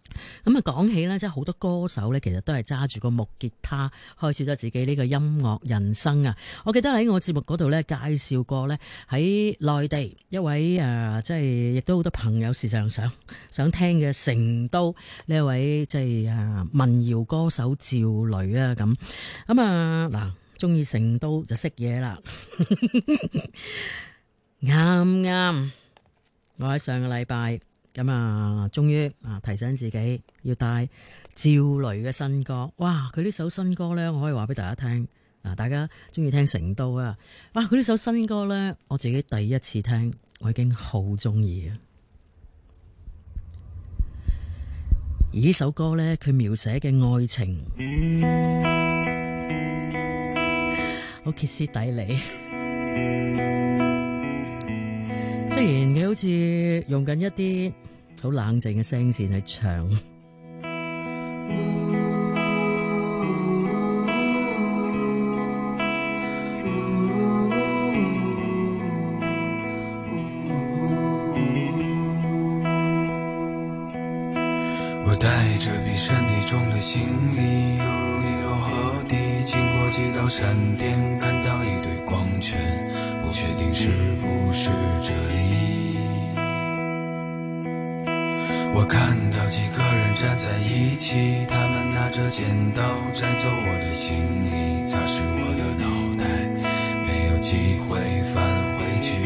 咁啊，講起咧，即係好多歌手咧，其實都係揸住個木吉他開始咗自己呢個音樂人生啊！我記得喺我節目嗰度咧介紹過咧，喺內地一位即係亦都好多朋友時常想聽嘅成都呢一位即係民謠歌手趙雷啊咁啊嗱，中意成都就識嘢啦，啱，我喺上個禮拜。咁啊，終於提醒自己要帶趙雷嘅新歌。哇！佢呢首新歌呢，我可以話俾大家聽。大家中意聽成都啊？哇！佢呢首新歌呢，我自己第一次聽，我已經好中意啊。而呢首歌呢，佢描寫嘅愛情，好歇斯底里。雖然佢好似用緊一啲好冷靜嘅聲線去唱， 我帶着比身體重的行李，猶如尼羅河底，經過幾道閃電，看到一堆光圈，不確定是不是這裡。我看到幾個人站在一起，他們拿着剪刀摘走我的行李，擦拭我的腦袋，沒有機會返回去。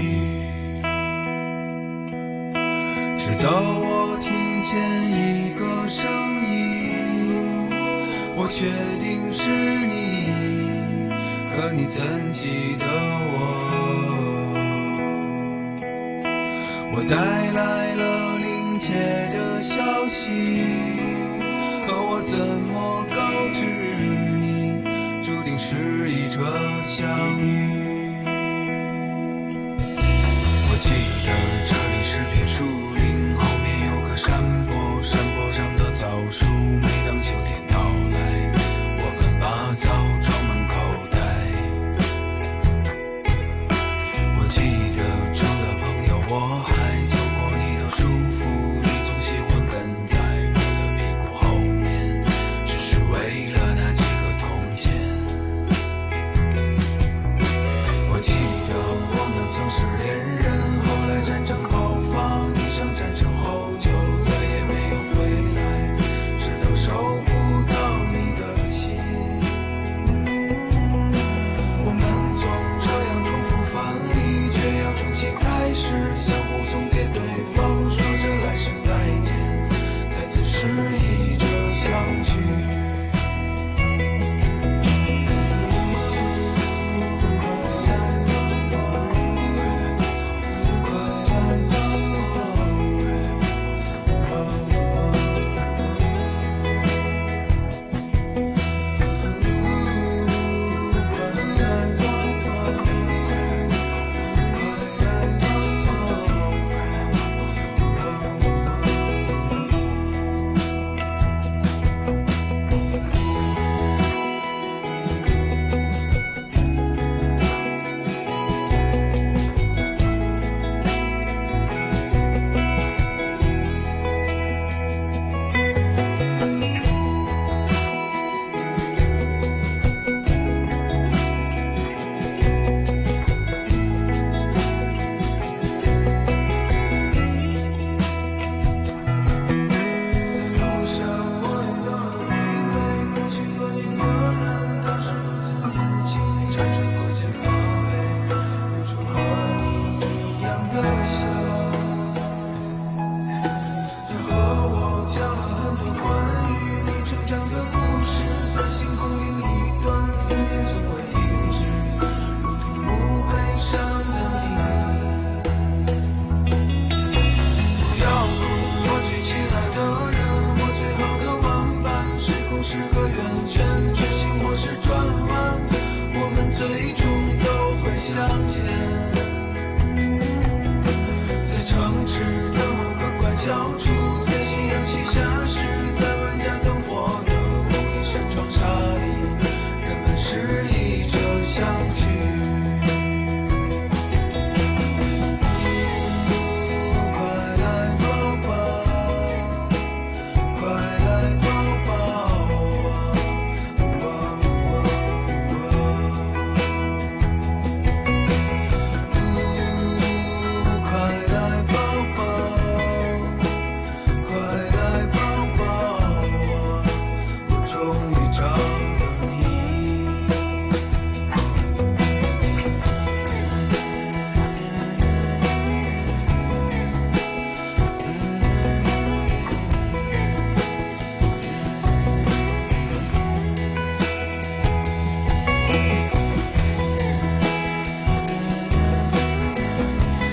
直到我聽見一個聲音，我確定是你，可你怎記得我？我帶來了臨切的消息，可我怎麼告知你，注定是一場相遇。我記得這裡是片樹林，後面有個山坡，山坡上的棗樹，每當秋天到來，我們把棗裝滿口袋。我記得除了朋友，我還做過你的叔父，你總喜歡跟在我的屁股後面，只是為了那幾個銅錢。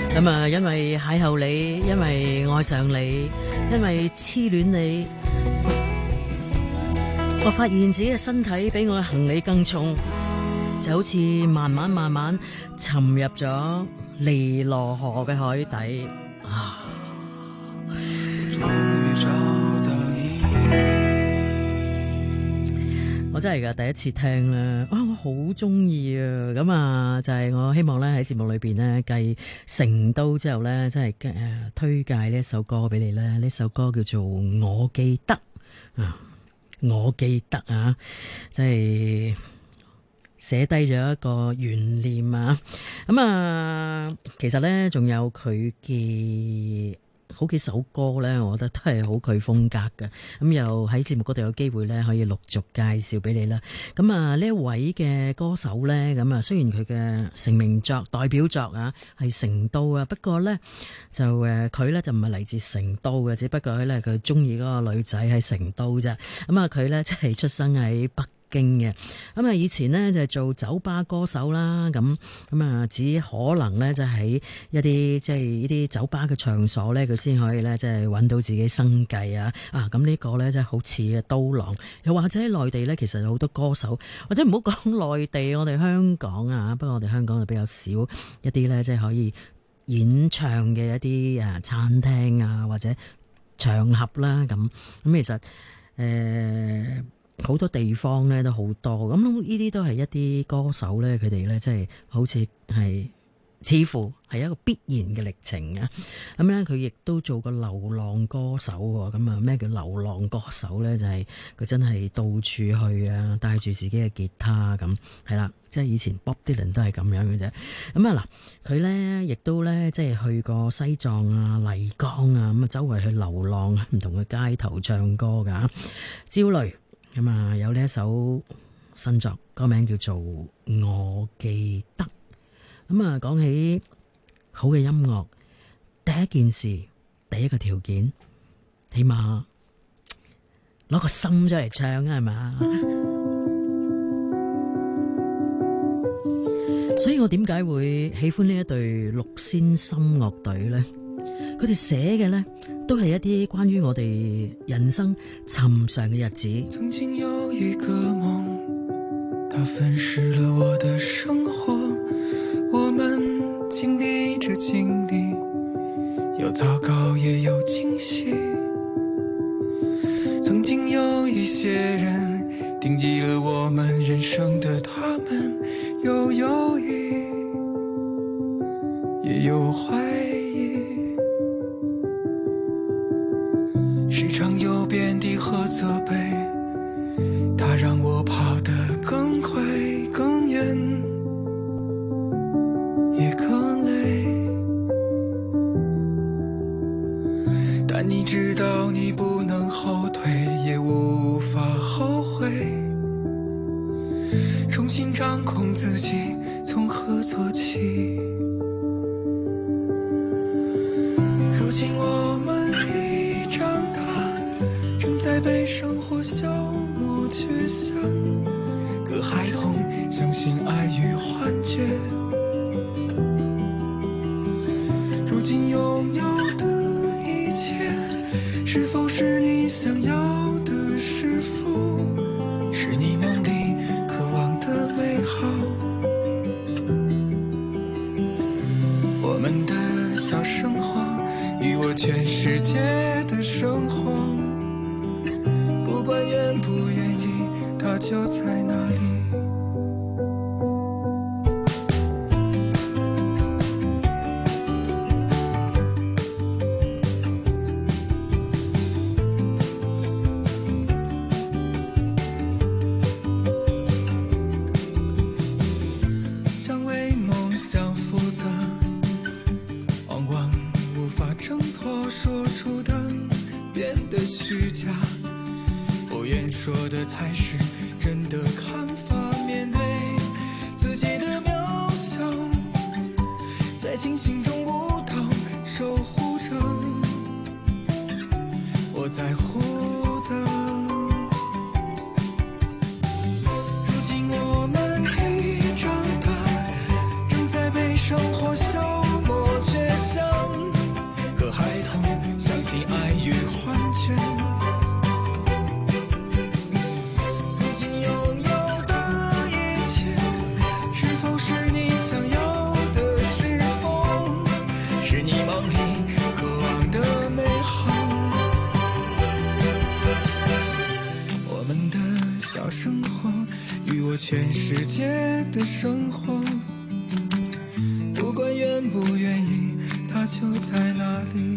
咁啊，因為邂逅你，因為愛上你，因為痴戀你，我發現自己嘅身體比我嘅行李更重，就好似慢慢沉入咗尼羅河嘅海底啊！我真係噶第一次聽啦，我好中意啊！咁啊，就係我希望咧喺節目裏邊咧，繼成都之後咧，真係推介呢一首歌俾你咧。呢首歌叫做《我記得》啊，我記得啊，即係寫低咗一個懸念啊。咁啊，其實咧仲有佢嘅好幾首歌咧，我覺得都係好佢風格嘅。咁又喺節目嗰度有機會咧，可以陸續介紹俾你啦。咁啊，呢一位嘅歌手咧，咁啊，雖然佢嘅成名作、代表作啊係成都啊，不過咧就佢咧就唔係嚟自成都嘅，只不過咧佢中意嗰個女仔喺成都啫。咁啊，佢咧即係出生喺北京嘅。咁啊，以前呢就係做酒吧歌手啦，咁啊，只可能咧就喺一啲即係呢啲酒吧嘅場所咧，佢先可以咧即係揾到自己生計啊！咁呢個咧即係好似嘅刀郎，又或者喺內地咧，其實有好多歌手，或者唔好講內地，我哋香港啊，不過我哋香港就比較少一啲咧，即係可以演唱嘅一啲餐廳啊，或者場合啦，咁其實好多地方咧都好多，咁呢啲都係一啲歌手咧，佢哋咧即係好似係似乎係一個必然嘅歷程啊！咁咧佢亦都做過流浪歌手喎。咁啊，咩叫流浪歌手咧？就係佢真係到處去啊，帶住自己嘅吉他咁，係啦，即係以前 Bob Dylan 都係咁樣嘅啫。咁啊嗱，佢咧亦都咧即係去過西藏啊、麗江啊，咁啊周圍去流浪唔同嘅街頭唱歌噶。焦慮咁啊，有呢一首新作，歌名叫做《我記得》。咁啊，講起好嘅音樂，第一件事，第一個條件，起碼攞個心出嚟唱啊，係嘛？所以我點解會喜歡呢一隊六仙心樂隊呢？佢哋寫嘅呢，都係一啲關於我哋人生尋常嘅日子。 曾經有一個夢，它粉飾了我的生活，我們經歷着經歷，有糟糕也有驚喜。曾經有一些人定義了我們人生的，他們有猶豫也有懷疑，時常有貶低和責備，它讓我跑得更快更遠也更累，但你知道你不能後退，也無法後悔，重新掌控自己，從何做起？如今我們已長大，正在被生活消磨去向個孩童相信愛與幻覺，如今擁有的一切，是否是你想要的？是否是你夢裡渴望的美好？我們的小生活與我全世界的生活，不管願不願意，它就在那裡。想為夢想負責，往往無法掙脫，說出的變得虛假，不願說的才是真的看法，面對自己的渺小，在清醒中舞蹈，守護着我在乎的。如今我們已長大，正在被生活消磨，卻全世界的生活，不管愿不愿意，它就在那里。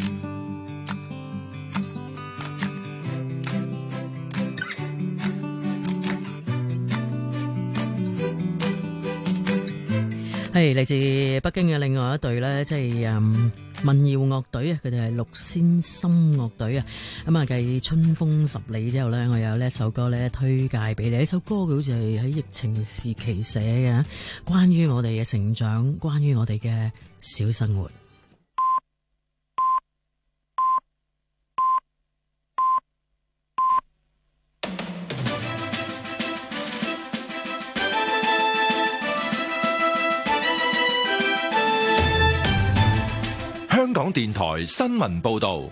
係嚟自北京嘅另外一隊呢，即係民謠樂隊啊，佢哋係六仙心樂隊啊。咁啊，繼春風十里之後呢，我有呢一首歌呢推介俾你。呢首歌佢好似係喺疫情時期寫嘅，關於我哋嘅成長，關於我哋嘅小生活。 香港電台新聞報道，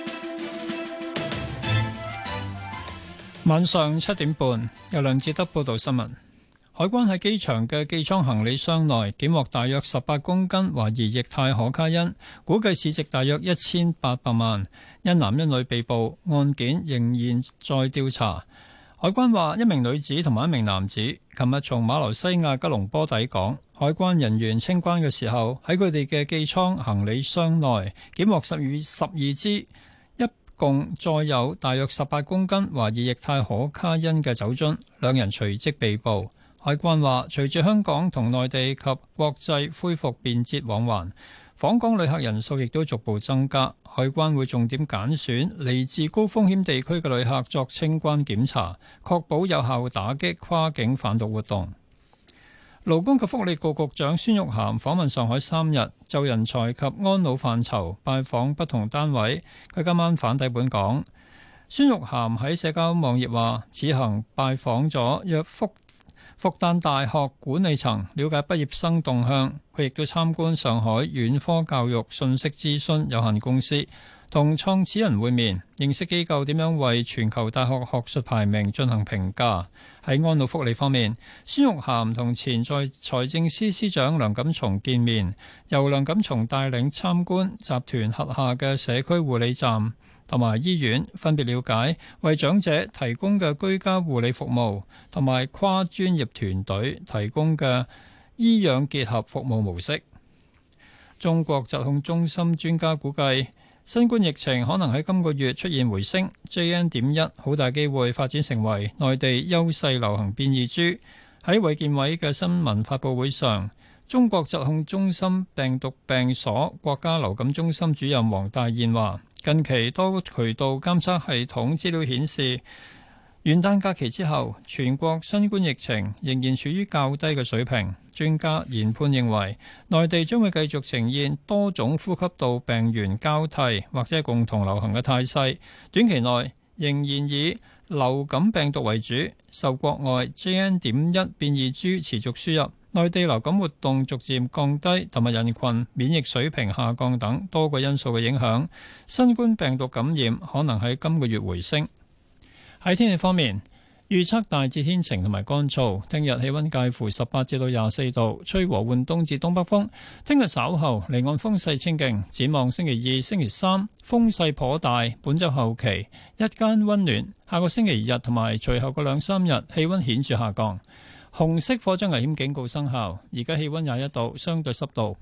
晚上7點半，由梁志德報道新聞。海關喺機場嘅機艙行李箱內檢獲大約18公斤懷疑液態可卡因，估計市值大約1800萬，一男一女被捕，案件仍然在調查。海關話，一名女子同埋一名男子琴日從馬來西亞吉隆坡抵港，海關人員清關嘅時候，喺佢哋嘅機艙行李箱內檢獲12支，一共載有大約18公斤懷疑液態可卡因嘅酒樽，兩人隨即被捕。海關話，隨住香港同內地及國際恢復便捷往還，訪港旅客人數亦都逐步增加，海關會重點揀選嚟自高風險地區嘅旅客作清關檢查，確保有效打擊跨境販毒活動。勞工及福利局局長孫玉菡訪問上海3日，就人才及安老範疇拜訪不同單位。佢今晚返抵本港。孫玉菡喺社交網頁話，此行拜訪咗約復旦大學管理層，了解畢業生動向。佢亦都參觀上海遠科教育信息諮詢有限公司，同創始人會面，認識機構點樣為全球大學學術排名進行評價。喺安老福利方面，孫玉菡同前在財政司司長梁錦松見面，由梁錦松帶領參觀集團轄下嘅社區護理站同埋醫院，分別了解為長者提供嘅居家護理服務同埋跨專業團隊提供嘅醫養結合服務模式。中國疾控中心專家估計，新冠疫情可能喺今個月出現回升 ，JN.1 好大機會發展成為內地優勢流行變異株。喺衛健委嘅新聞發佈會上，中國疾控中心病毒病所國家流感中心主任黃大燕話，近期多渠道監測系統資料顯示，元旦假期之後，全國新冠疫情仍然處於較低嘅水平。專家研判認為，內地將會繼續呈現多種呼吸道病原交替或者共同流行嘅態勢，短期內仍然以流感病毒為主，受國外 JN.1 變異株持續輸入、內地流感活動逐漸降低同埋人群免疫水平下降等多個因素嘅影響，新冠病毒感染可能喺今個月回升。喺天氣方面，預測大致天晴同埋乾燥，聽日氣溫介乎18至到24度，吹和緩東至東北風。聽日稍後離岸風勢清勁，展望星期2、星期3風勢頗大。本週後期日間溫暖，下個星期日同埋隨後嘅2-3日氣溫顯著下降。紅色火災危險警告生效，而家氣溫21度，相對濕度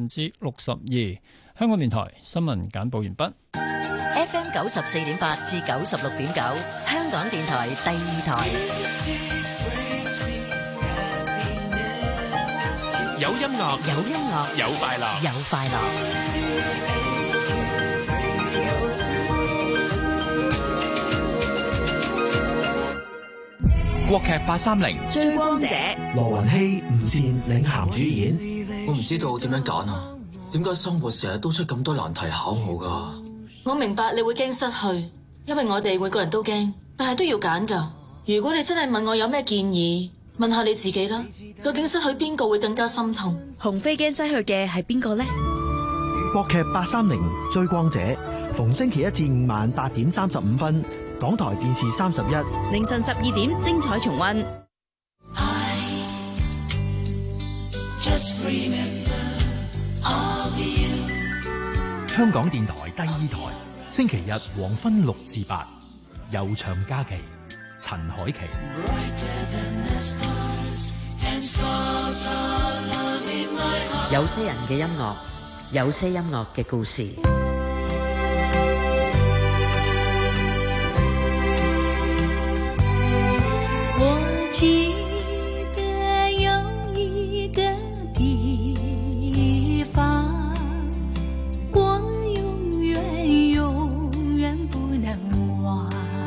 62%。香港電台新聞簡報完畢。 FM 94.8至96.9，香港電台第二台。 有音樂， 有音樂， 有快樂， 有快樂。 國劇830 追光者， 羅雲熙、吳倩領銜主演。 我唔知道點樣揀啊！點解生活成日都出咁多難題考我噶？ 我明白你會驚失去，因為我哋每個人都驚，但係都要揀噶。如果你真係問我有咩建議，問下你自己啦。究竟失去邊個會更加心痛？ 鴻飛驚失去嘅係邊個呢？ 國劇830追光者，逢星期1至5晚8點35分，港台電視31， 凌晨12點精彩重溫。 香港電台第二台，星期日黃昏6至8，悠長假期，陳海琪。 有些人嘅音樂，有些音樂嘅故事。 我記得有一個地方，我永遠不能忘。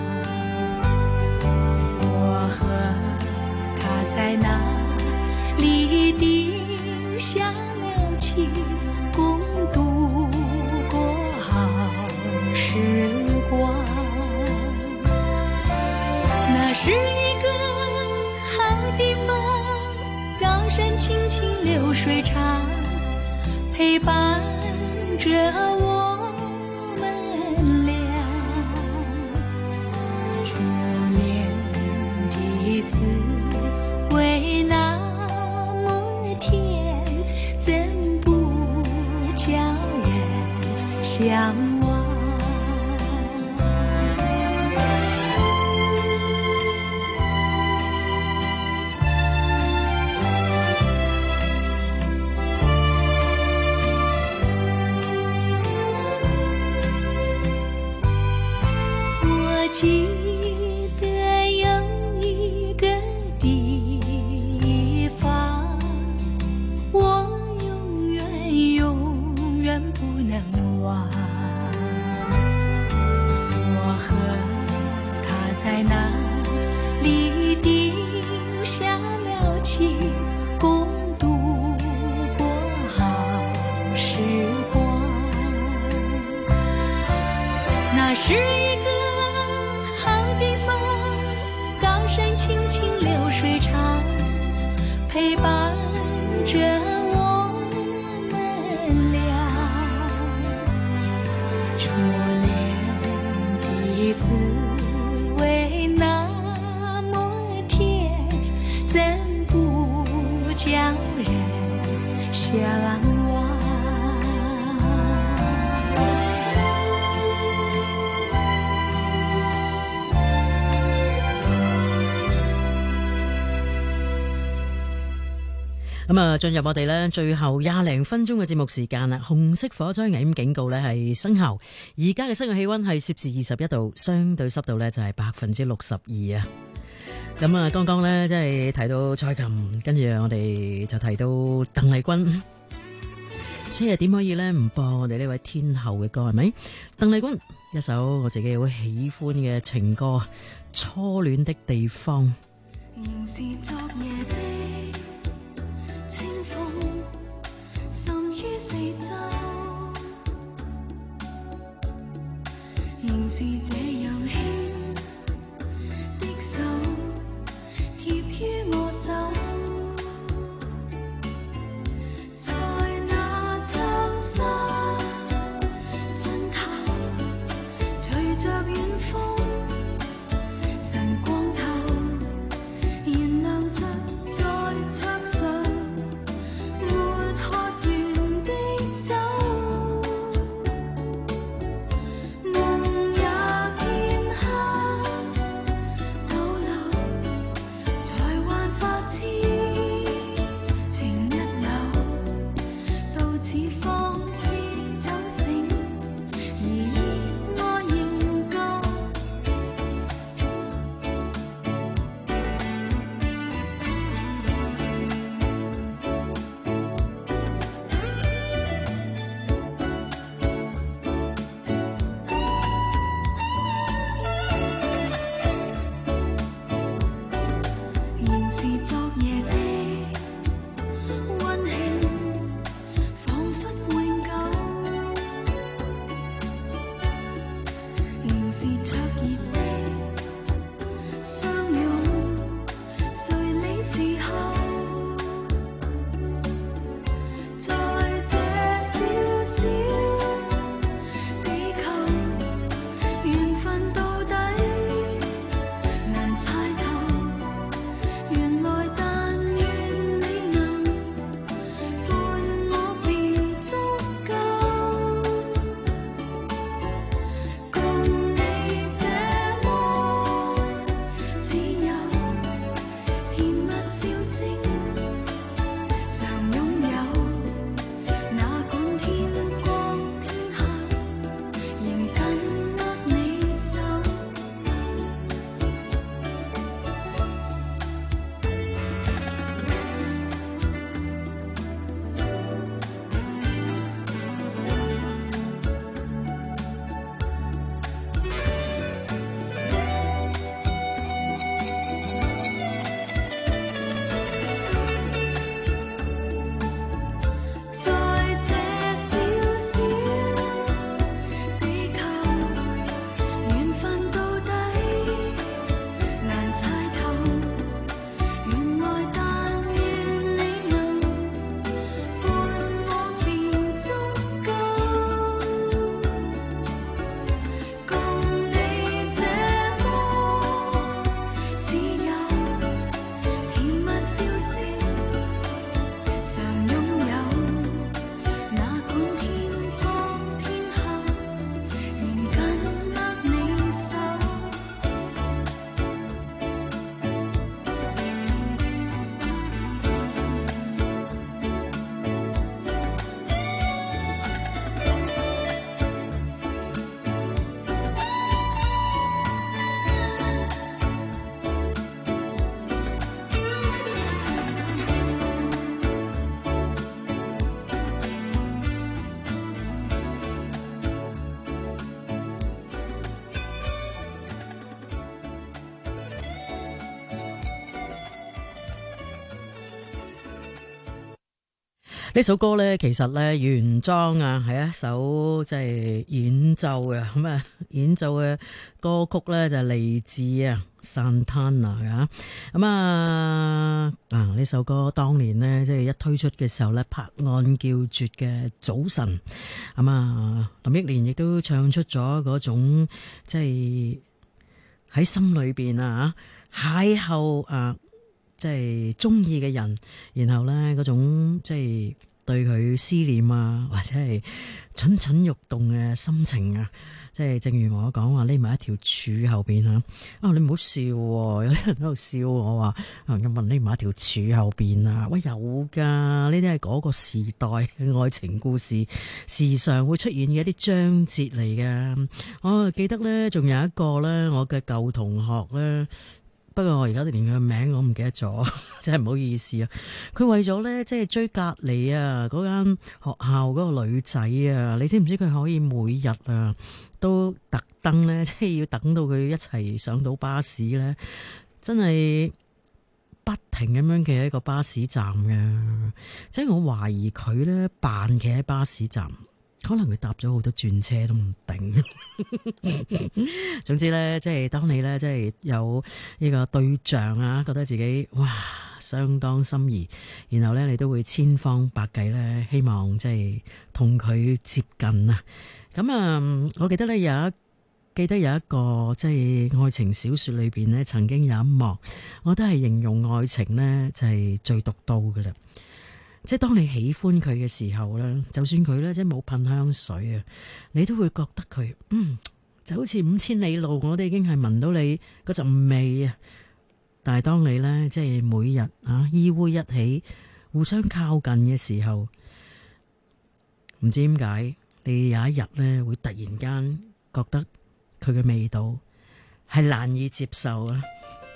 我和他在那裏定下了情，共度過好時光。那是一個好地方，高山青青流水長，陪伴着我們倆。初戀的滋味那麼甜，怎不叫人向往。記得有一個地方，我永遠不能忘。我和他在那裏定下了情，共度過好時光。那是一個青青流水長，陪伴着我們倆。初戀的滋味那麼甜，怎不叫人向往。 咁啊，進入我哋咧最後20零分鐘嘅節目時間啦。紅色火災危險警告咧係生效，而家嘅室外氣溫係攝氏21度，相對濕度咧就係62%啊。咁啊，剛剛咧即係提到蔡琴，跟住我哋就提到鄧麗君，即係點可以咧唔播我哋呢位天后嘅歌係咪？鄧麗君一首我自己好喜歡嘅情歌《初戀的地方》。 仍是昨夜的清風滲於四周，仍是這樣輕的手貼於我手，在那窗紗盡頭，隨着遠風晨光透，燃亮着在桌上夢也偏呢首歌咧，其實咧原裝啊係一首即係演奏嘅，咁啊演奏嘅歌曲咧就係嚟自啊 Santana 噶，咁啊呢首歌當年咧即係一推出嘅時候咧，拍案叫絕嘅早晨，咁啊林憶蓮亦都唱出咗嗰種即係喺心裏邊啊邂逅啊即係中意嘅人，然後咧嗰種即係對佢思念啊，或者係蠢蠢欲動嘅心情啊，即係正如我講話匿埋一條柱後邊啊！你唔好笑，有啲人喺度笑我話有問匿埋一條柱後邊啊！喂，有噶，呢啲係嗰個時代嘅愛情故事，時常會出現嘅一啲章節嚟嘅。我記得咧，仲有一個咧，我嘅舊同學咧。不過我而家連佢嘅名我唔記得咗，真係唔好意思啊！佢為咗咧即係追隔離啊嗰間學校嗰個女仔啊，你知唔知佢可以每日啊都特登咧，即係要等到佢一齊上到巴士咧，真係不停咁樣企喺個巴士站嘅，即係我懷疑佢咧扮企喺巴士站。可能佢搭咗好多轉車都唔定。總之咧，即係當你咧，即係有呢個對象啊，覺得自己哇相當心儀，然後咧你都會千方百計咧，希望即係同佢接近啊。咁啊，我記得咧記得有一個即係愛情小說裏邊咧，曾經有一幕，我都係形容愛情咧就係最獨到噶啦。即係當你喜歡佢嘅時候咧，就算佢咧即係冇噴香水啊，你都會覺得佢就好似5000里路，我哋已經係聞到你嗰陣味啊！但係當你咧即係每日依偎一起，互相靠近嘅時候，唔知點解你有一日咧會突然間覺得佢嘅味道係難以接受啊，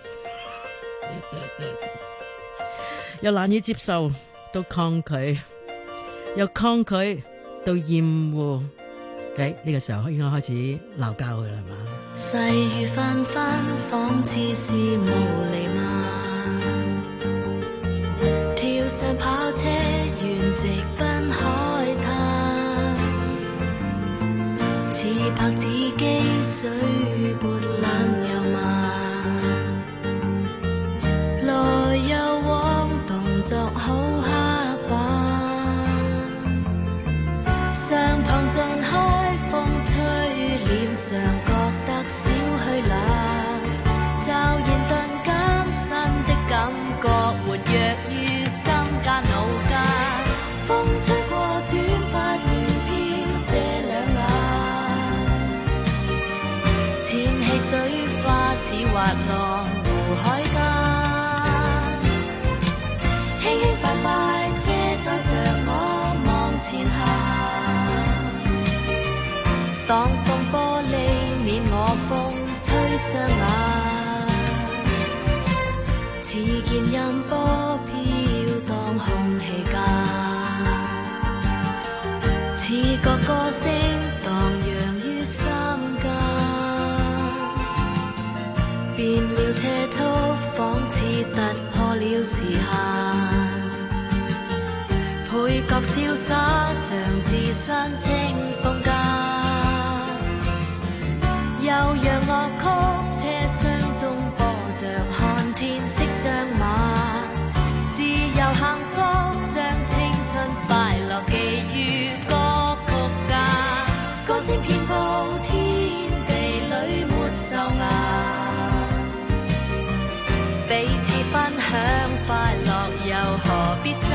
又難以接受。到抗拒，由抗拒到厭惡，呢個時候應該開始鬧交㗎啦嘛。 細雨紛紛，仿似是無厘嘛。跳上跑車，沿直奔海灘，似拍子機水撥冷又慢，來又往動作好。上旁盡開風吹臉上覺得少許冷，驟然頓間新的感覺活躍於心間腦間，風吹過短髮面飄這兩眼，濺起水花似滑浪湖海間，輕輕快快車載着我往前行，當風玻璃免我風吹雙眼，似見音波飄蕩空氣間，似個歌聲蕩漾於心間，變了車速，仿似突破了時限，配角瀟灑像置身清風間，悠揚樂曲車廂中播着，看天色將晚，自由幸福將青春快樂寄於歌曲間，歌聲遍佈天地裏沒愁顏，彼此分享快樂又何必爭，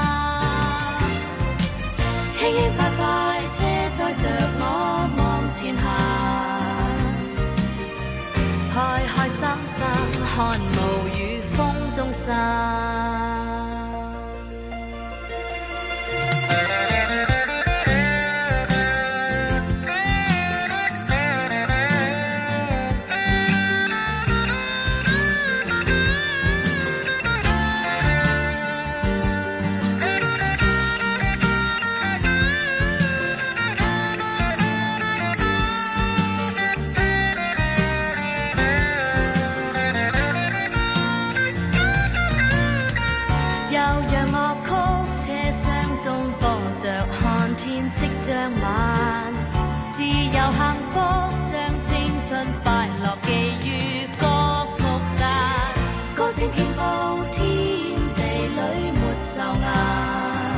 輕輕快快車載着我往前行，開開心心看霧與風中散。 晚，自由幸福將青春快樂寄於歌曲間，歌聲遍佈天地裏沒愁顏，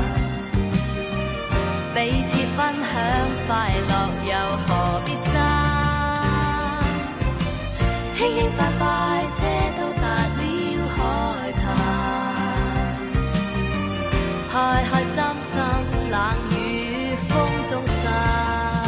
彼此分享快樂又何必爭？輕輕快快車都達了海灘，開開心心冷雨風中散，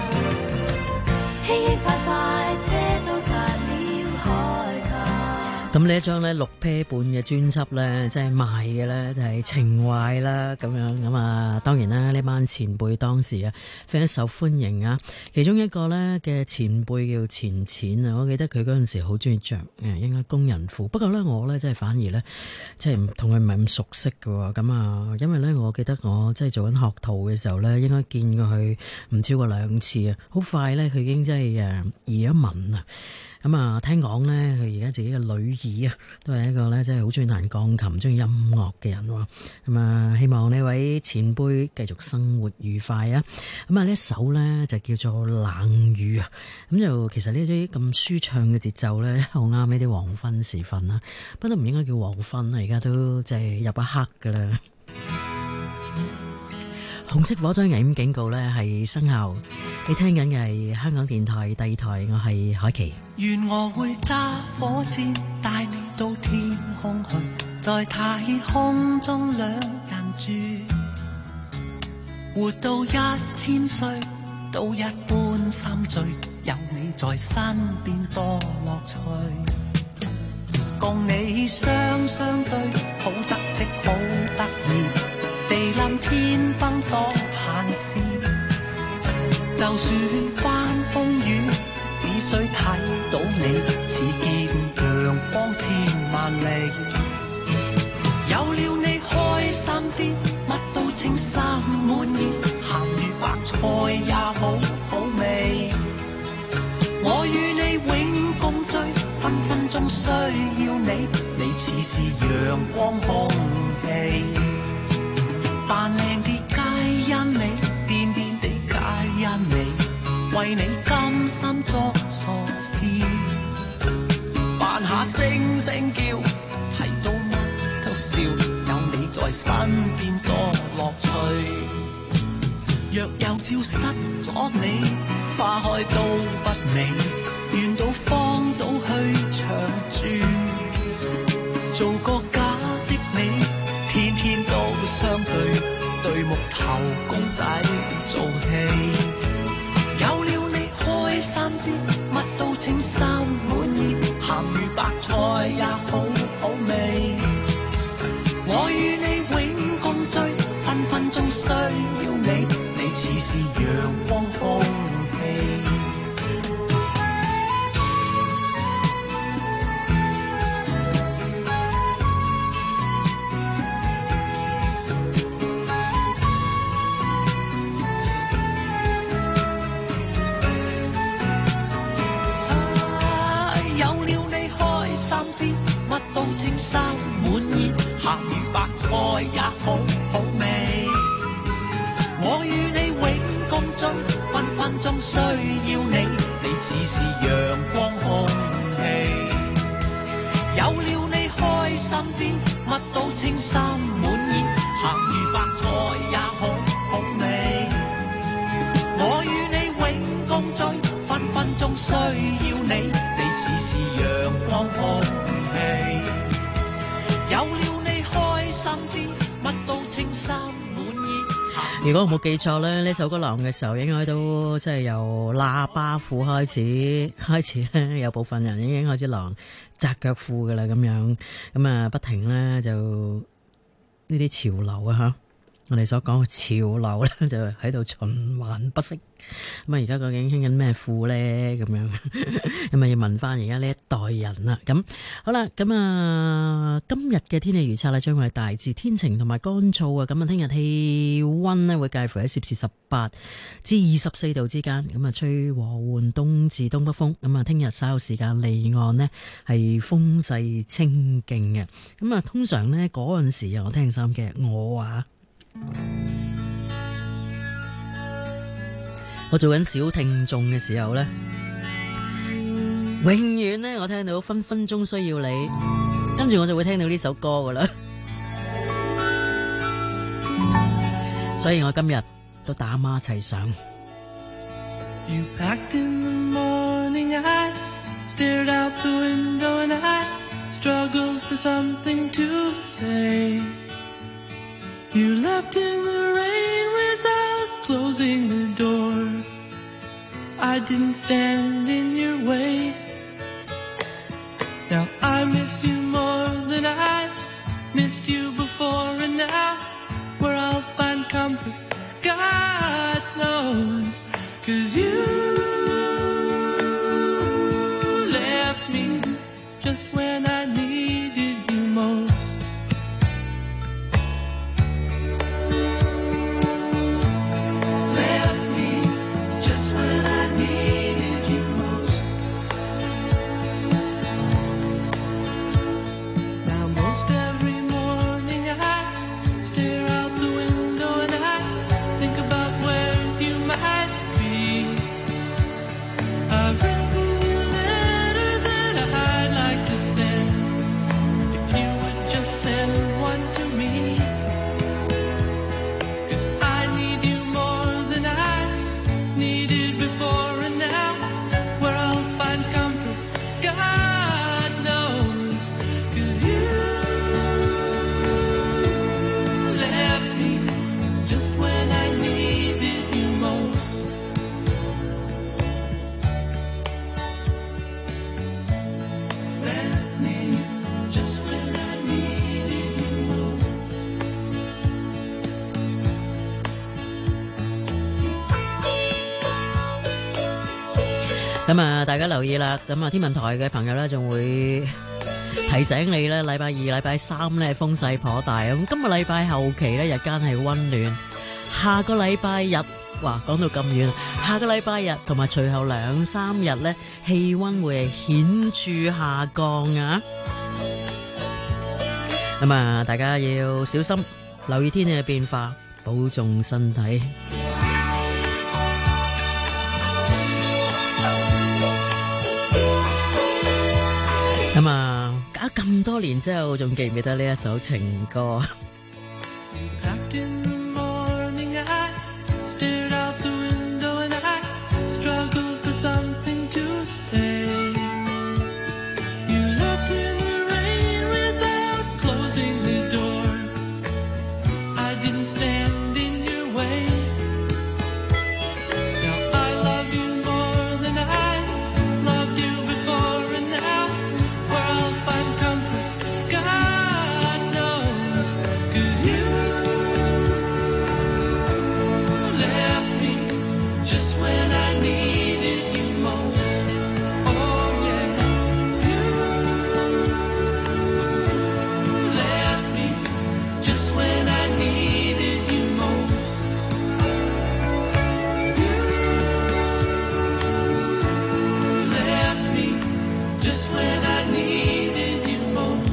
輕輕快快車都達了海灘。 咁呢一張咧6 pair 半嘅專輯咧，即係賣嘅咧就係情懷啦咁樣咁啊！當然啦，呢班前輩當時啊非常受歡迎啊。其中一個咧嘅前輩叫錢錢啊，我記得佢嗰陣時好中意着應該工人褲。不過咧我咧即係反而咧即係同佢唔係咁熟悉嘅喎。咁啊，因為咧我記得我即係做緊學徒嘅時候咧，應該見過佢唔超過2次啊。好快咧，佢已經真係移咗民啊！咁啊，聽講咧，佢而家自己嘅女兒啊，都係一個咧，真係好中意彈鋼琴、中意音樂嘅人喎。咁啊，希望呢位前輩繼續生活愉快啊！咁啊，呢一首咧就叫做《冷雨》啊。咁就其實呢啲咁舒暢嘅節奏咧，好啱呢啲黃昏時分啦。不過唔應該叫黃昏啊，而家都即係入一黑噶啦。紅色火災危險警告呢係生效，你聽緊嘅係香港電台第2台，我係海琪。 願我會揸火箭帶你到天空去，在太空中兩人住，活到1000歲都一般心醉，有你在身邊多樂趣，共你雙對，好得戚好得意。地冧天崩多閒事，就算翻風雨，只需睇到你，似見陽光千萬里。有了你開心啲，乜都稱心滿意，鹹魚白菜也好好味。我與你永共聚，分分鐘需要你，你似是陽光空氣。扮靚啲皆因你，癲癲地皆因你，為你甘心作傻事，扮下聲聲叫，睇到乜都笑，有你在身邊多樂趣。若有朝失咗你，花開都不美，願到荒島去長住，做個假的你，天天都相對，對木頭公仔做戲。有了你開心啲，乜都稱心滿意，鹹魚白菜也好好味。我與你永共聚，分分鐘需要你，你似是陽光空氣。稱心滿意，鹹魚白菜也好好味。我與你永共聚，分分鐘需要你，你似是陽光空氣。有了你開心啲，乜都稱心滿意，鹹魚白菜也好好味。我與你永共聚，分分鐘需要你，你似是陽光空氣。有了你開心啲，乜都稱心滿意。 如果我冇記錯咧，呢首歌流嘅時候，應該都即係由喇叭褲開始咧，有部分人已經開始流窄腳褲噶啦，咁樣咁啊，不停咧就呢啲潮流啊吓，我哋所講嘅潮流咧就喺度循環不息。咁啊，而家究竟興緊咩褲咧？咁樣咁啊，要問翻而家呢一代人啦。咁好啦，咁啊，今日嘅天氣預測咧，將會係大致天晴同埋乾燥啊。咁啊，聽日氣溫咧會介乎喺攝氏18至24度之間。咁啊，吹和緩東至東北風。咁啊，聽日稍後時間離岸呢係風勢清勁嘅。咁啊，通常呢嗰陣時我聽收音嘅我啊。 我做緊小聽眾嘅時候呢，永遠呢，我聽到分分鐘需要你，跟住我就會聽到呢首歌噶啦。所以我今日都打孖齊上。 You packed in the morning, I stared out the window and I struggled for something to say. You left in the rain without closing the door. I didn't stand in your way. Now I miss you more than I missed you before, and now where I'll find comfort, God knows, 'cause you left me just when I needed you most. Left me just when I needed you most. Now most every morning I stare out the window and I think about where you might be. I've written you letters that I'd like to send, if you would just send one to me. 'Cause I need you more than I needed before, and now where I'll find comfort, God knows, 'cause you left me just when I needed you most. Left me just when I needed you most. 咁啊，大家留意啦。咁啊，天文台嘅朋友咧，仲會提醒你咧，禮拜二、禮拜三咧風勢頗大。咁今個禮拜後期咧，日間係溫暖。下個禮拜日，哇，講到咁遠，下個禮拜日同埋隨後2、3日咧，氣溫會係顯著下降啊！咁啊，大家要小心，留意天氣嘅變化，保重身體。咁啊，搞咁多年之後，仲記唔記得呢一首情歌？ Packed in the morning, I stared out the window and I struggled for something to say. You left in the rain without closing the door. I didn't stand in your way. Now I love you more than I loved you before, and now where I'll find comfort, God knows, 'cause you left me just when I needed you most. Oh yeah, you left me just when I needed you most. You left me just when I needed you most.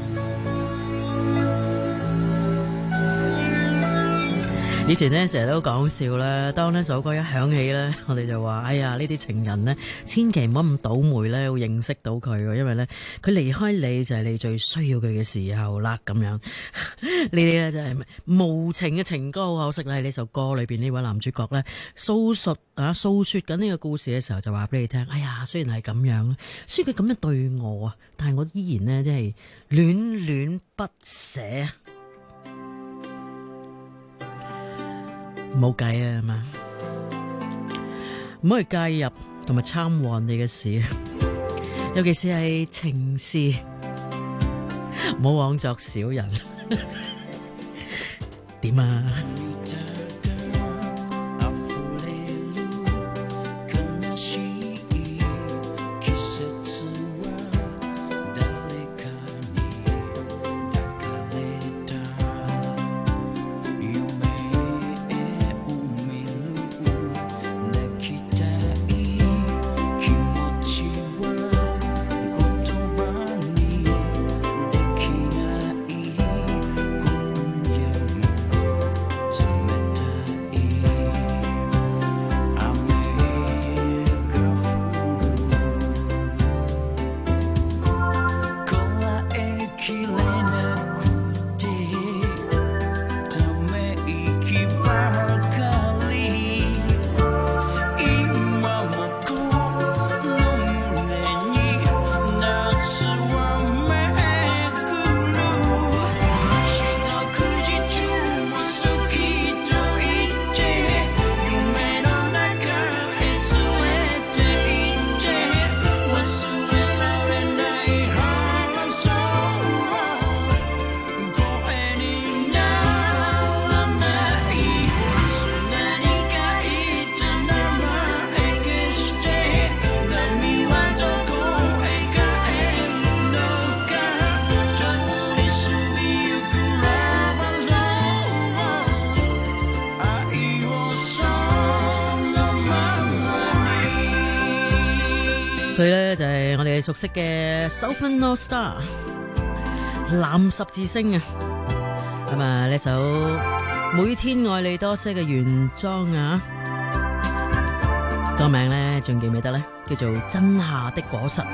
以前咧成日都講笑啦，當呢首歌一響起咧，我哋就話：哎呀，呢啲情人咧，千祈唔好咁倒霉咧，會認識到佢喎，因為咧佢離開你就係你最需要佢嘅時候啦，咁樣呢啲咧就係無情嘅情歌，好可惜啦！喺呢首歌裏邊呢位男主角咧訴說緊呢個故事嘅時候，就話俾你聽：哎呀，雖然係咁樣，雖然佢咁樣對我啊，但係我依然呢，即係戀戀不捨。冇計啊，係嘛？唔可以介入同埋參和你嘅事，尤其是係情事，唔好妄作小人。點啊？ 佢呢就係我哋熟悉嘅 Southern All Star 藍十字星啊，咁啊呢首每天愛你多些嘅原裝啊，個名呢仲記唔記得呢？叫做真夏的果實。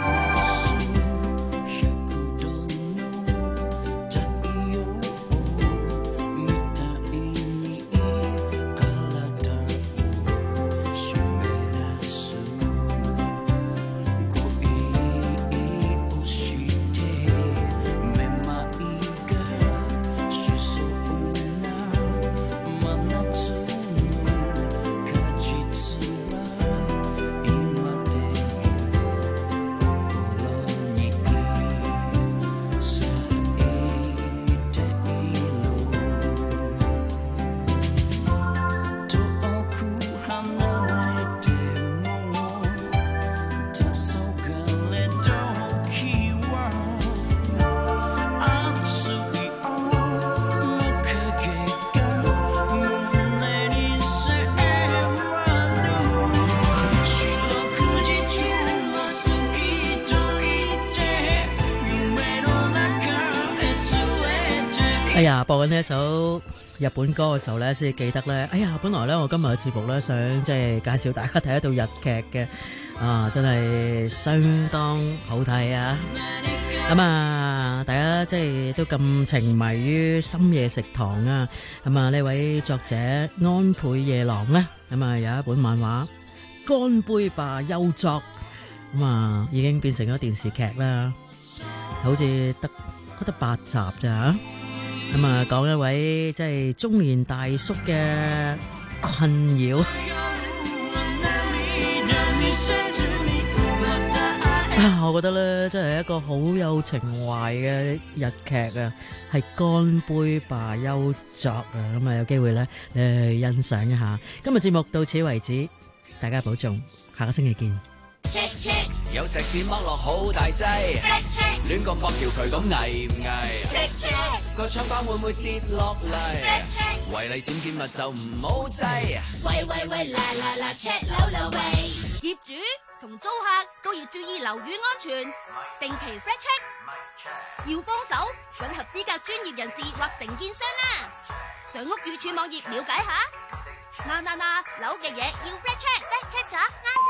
哎呀，播緊呢一首日本歌嘅時候咧，先記得咧。哎呀，本來咧我今日嘅節目咧想即係介紹大家睇一套日劇嘅，真係相當好睇啊！咁啊，大家即係都咁情迷於深夜食堂啊！咁啊，呢位作者安倍夜郎咧，咁啊有一本漫畫《乾杯吧優作》，咁啊已經變成咗電視劇啦，好似得8集咋。咁啊，講一位即係中年大叔嘅困擾啊！我覺得咧，真係一個好有情懷嘅日劇啊，係乾杯吧優作啊！咁啊，有機會咧，你去欣賞一下。今日節目到此為止，大家保重，下個星期見。 有石屎剝落好大劑，亂咁撲橋渠咁危唔危？個窗板會唔會跌落嚟？違例僭建物就唔好制。 喂喂喂，啦啦啦 check 樓樓喂！業主同租客都要注意樓宇安全，定期 flat check。要幫手揾合資格專業人士或承建商啦。上屋宇署網頁了解下。嗱，樓嘅嘢要 flat check，flat check 咗啱。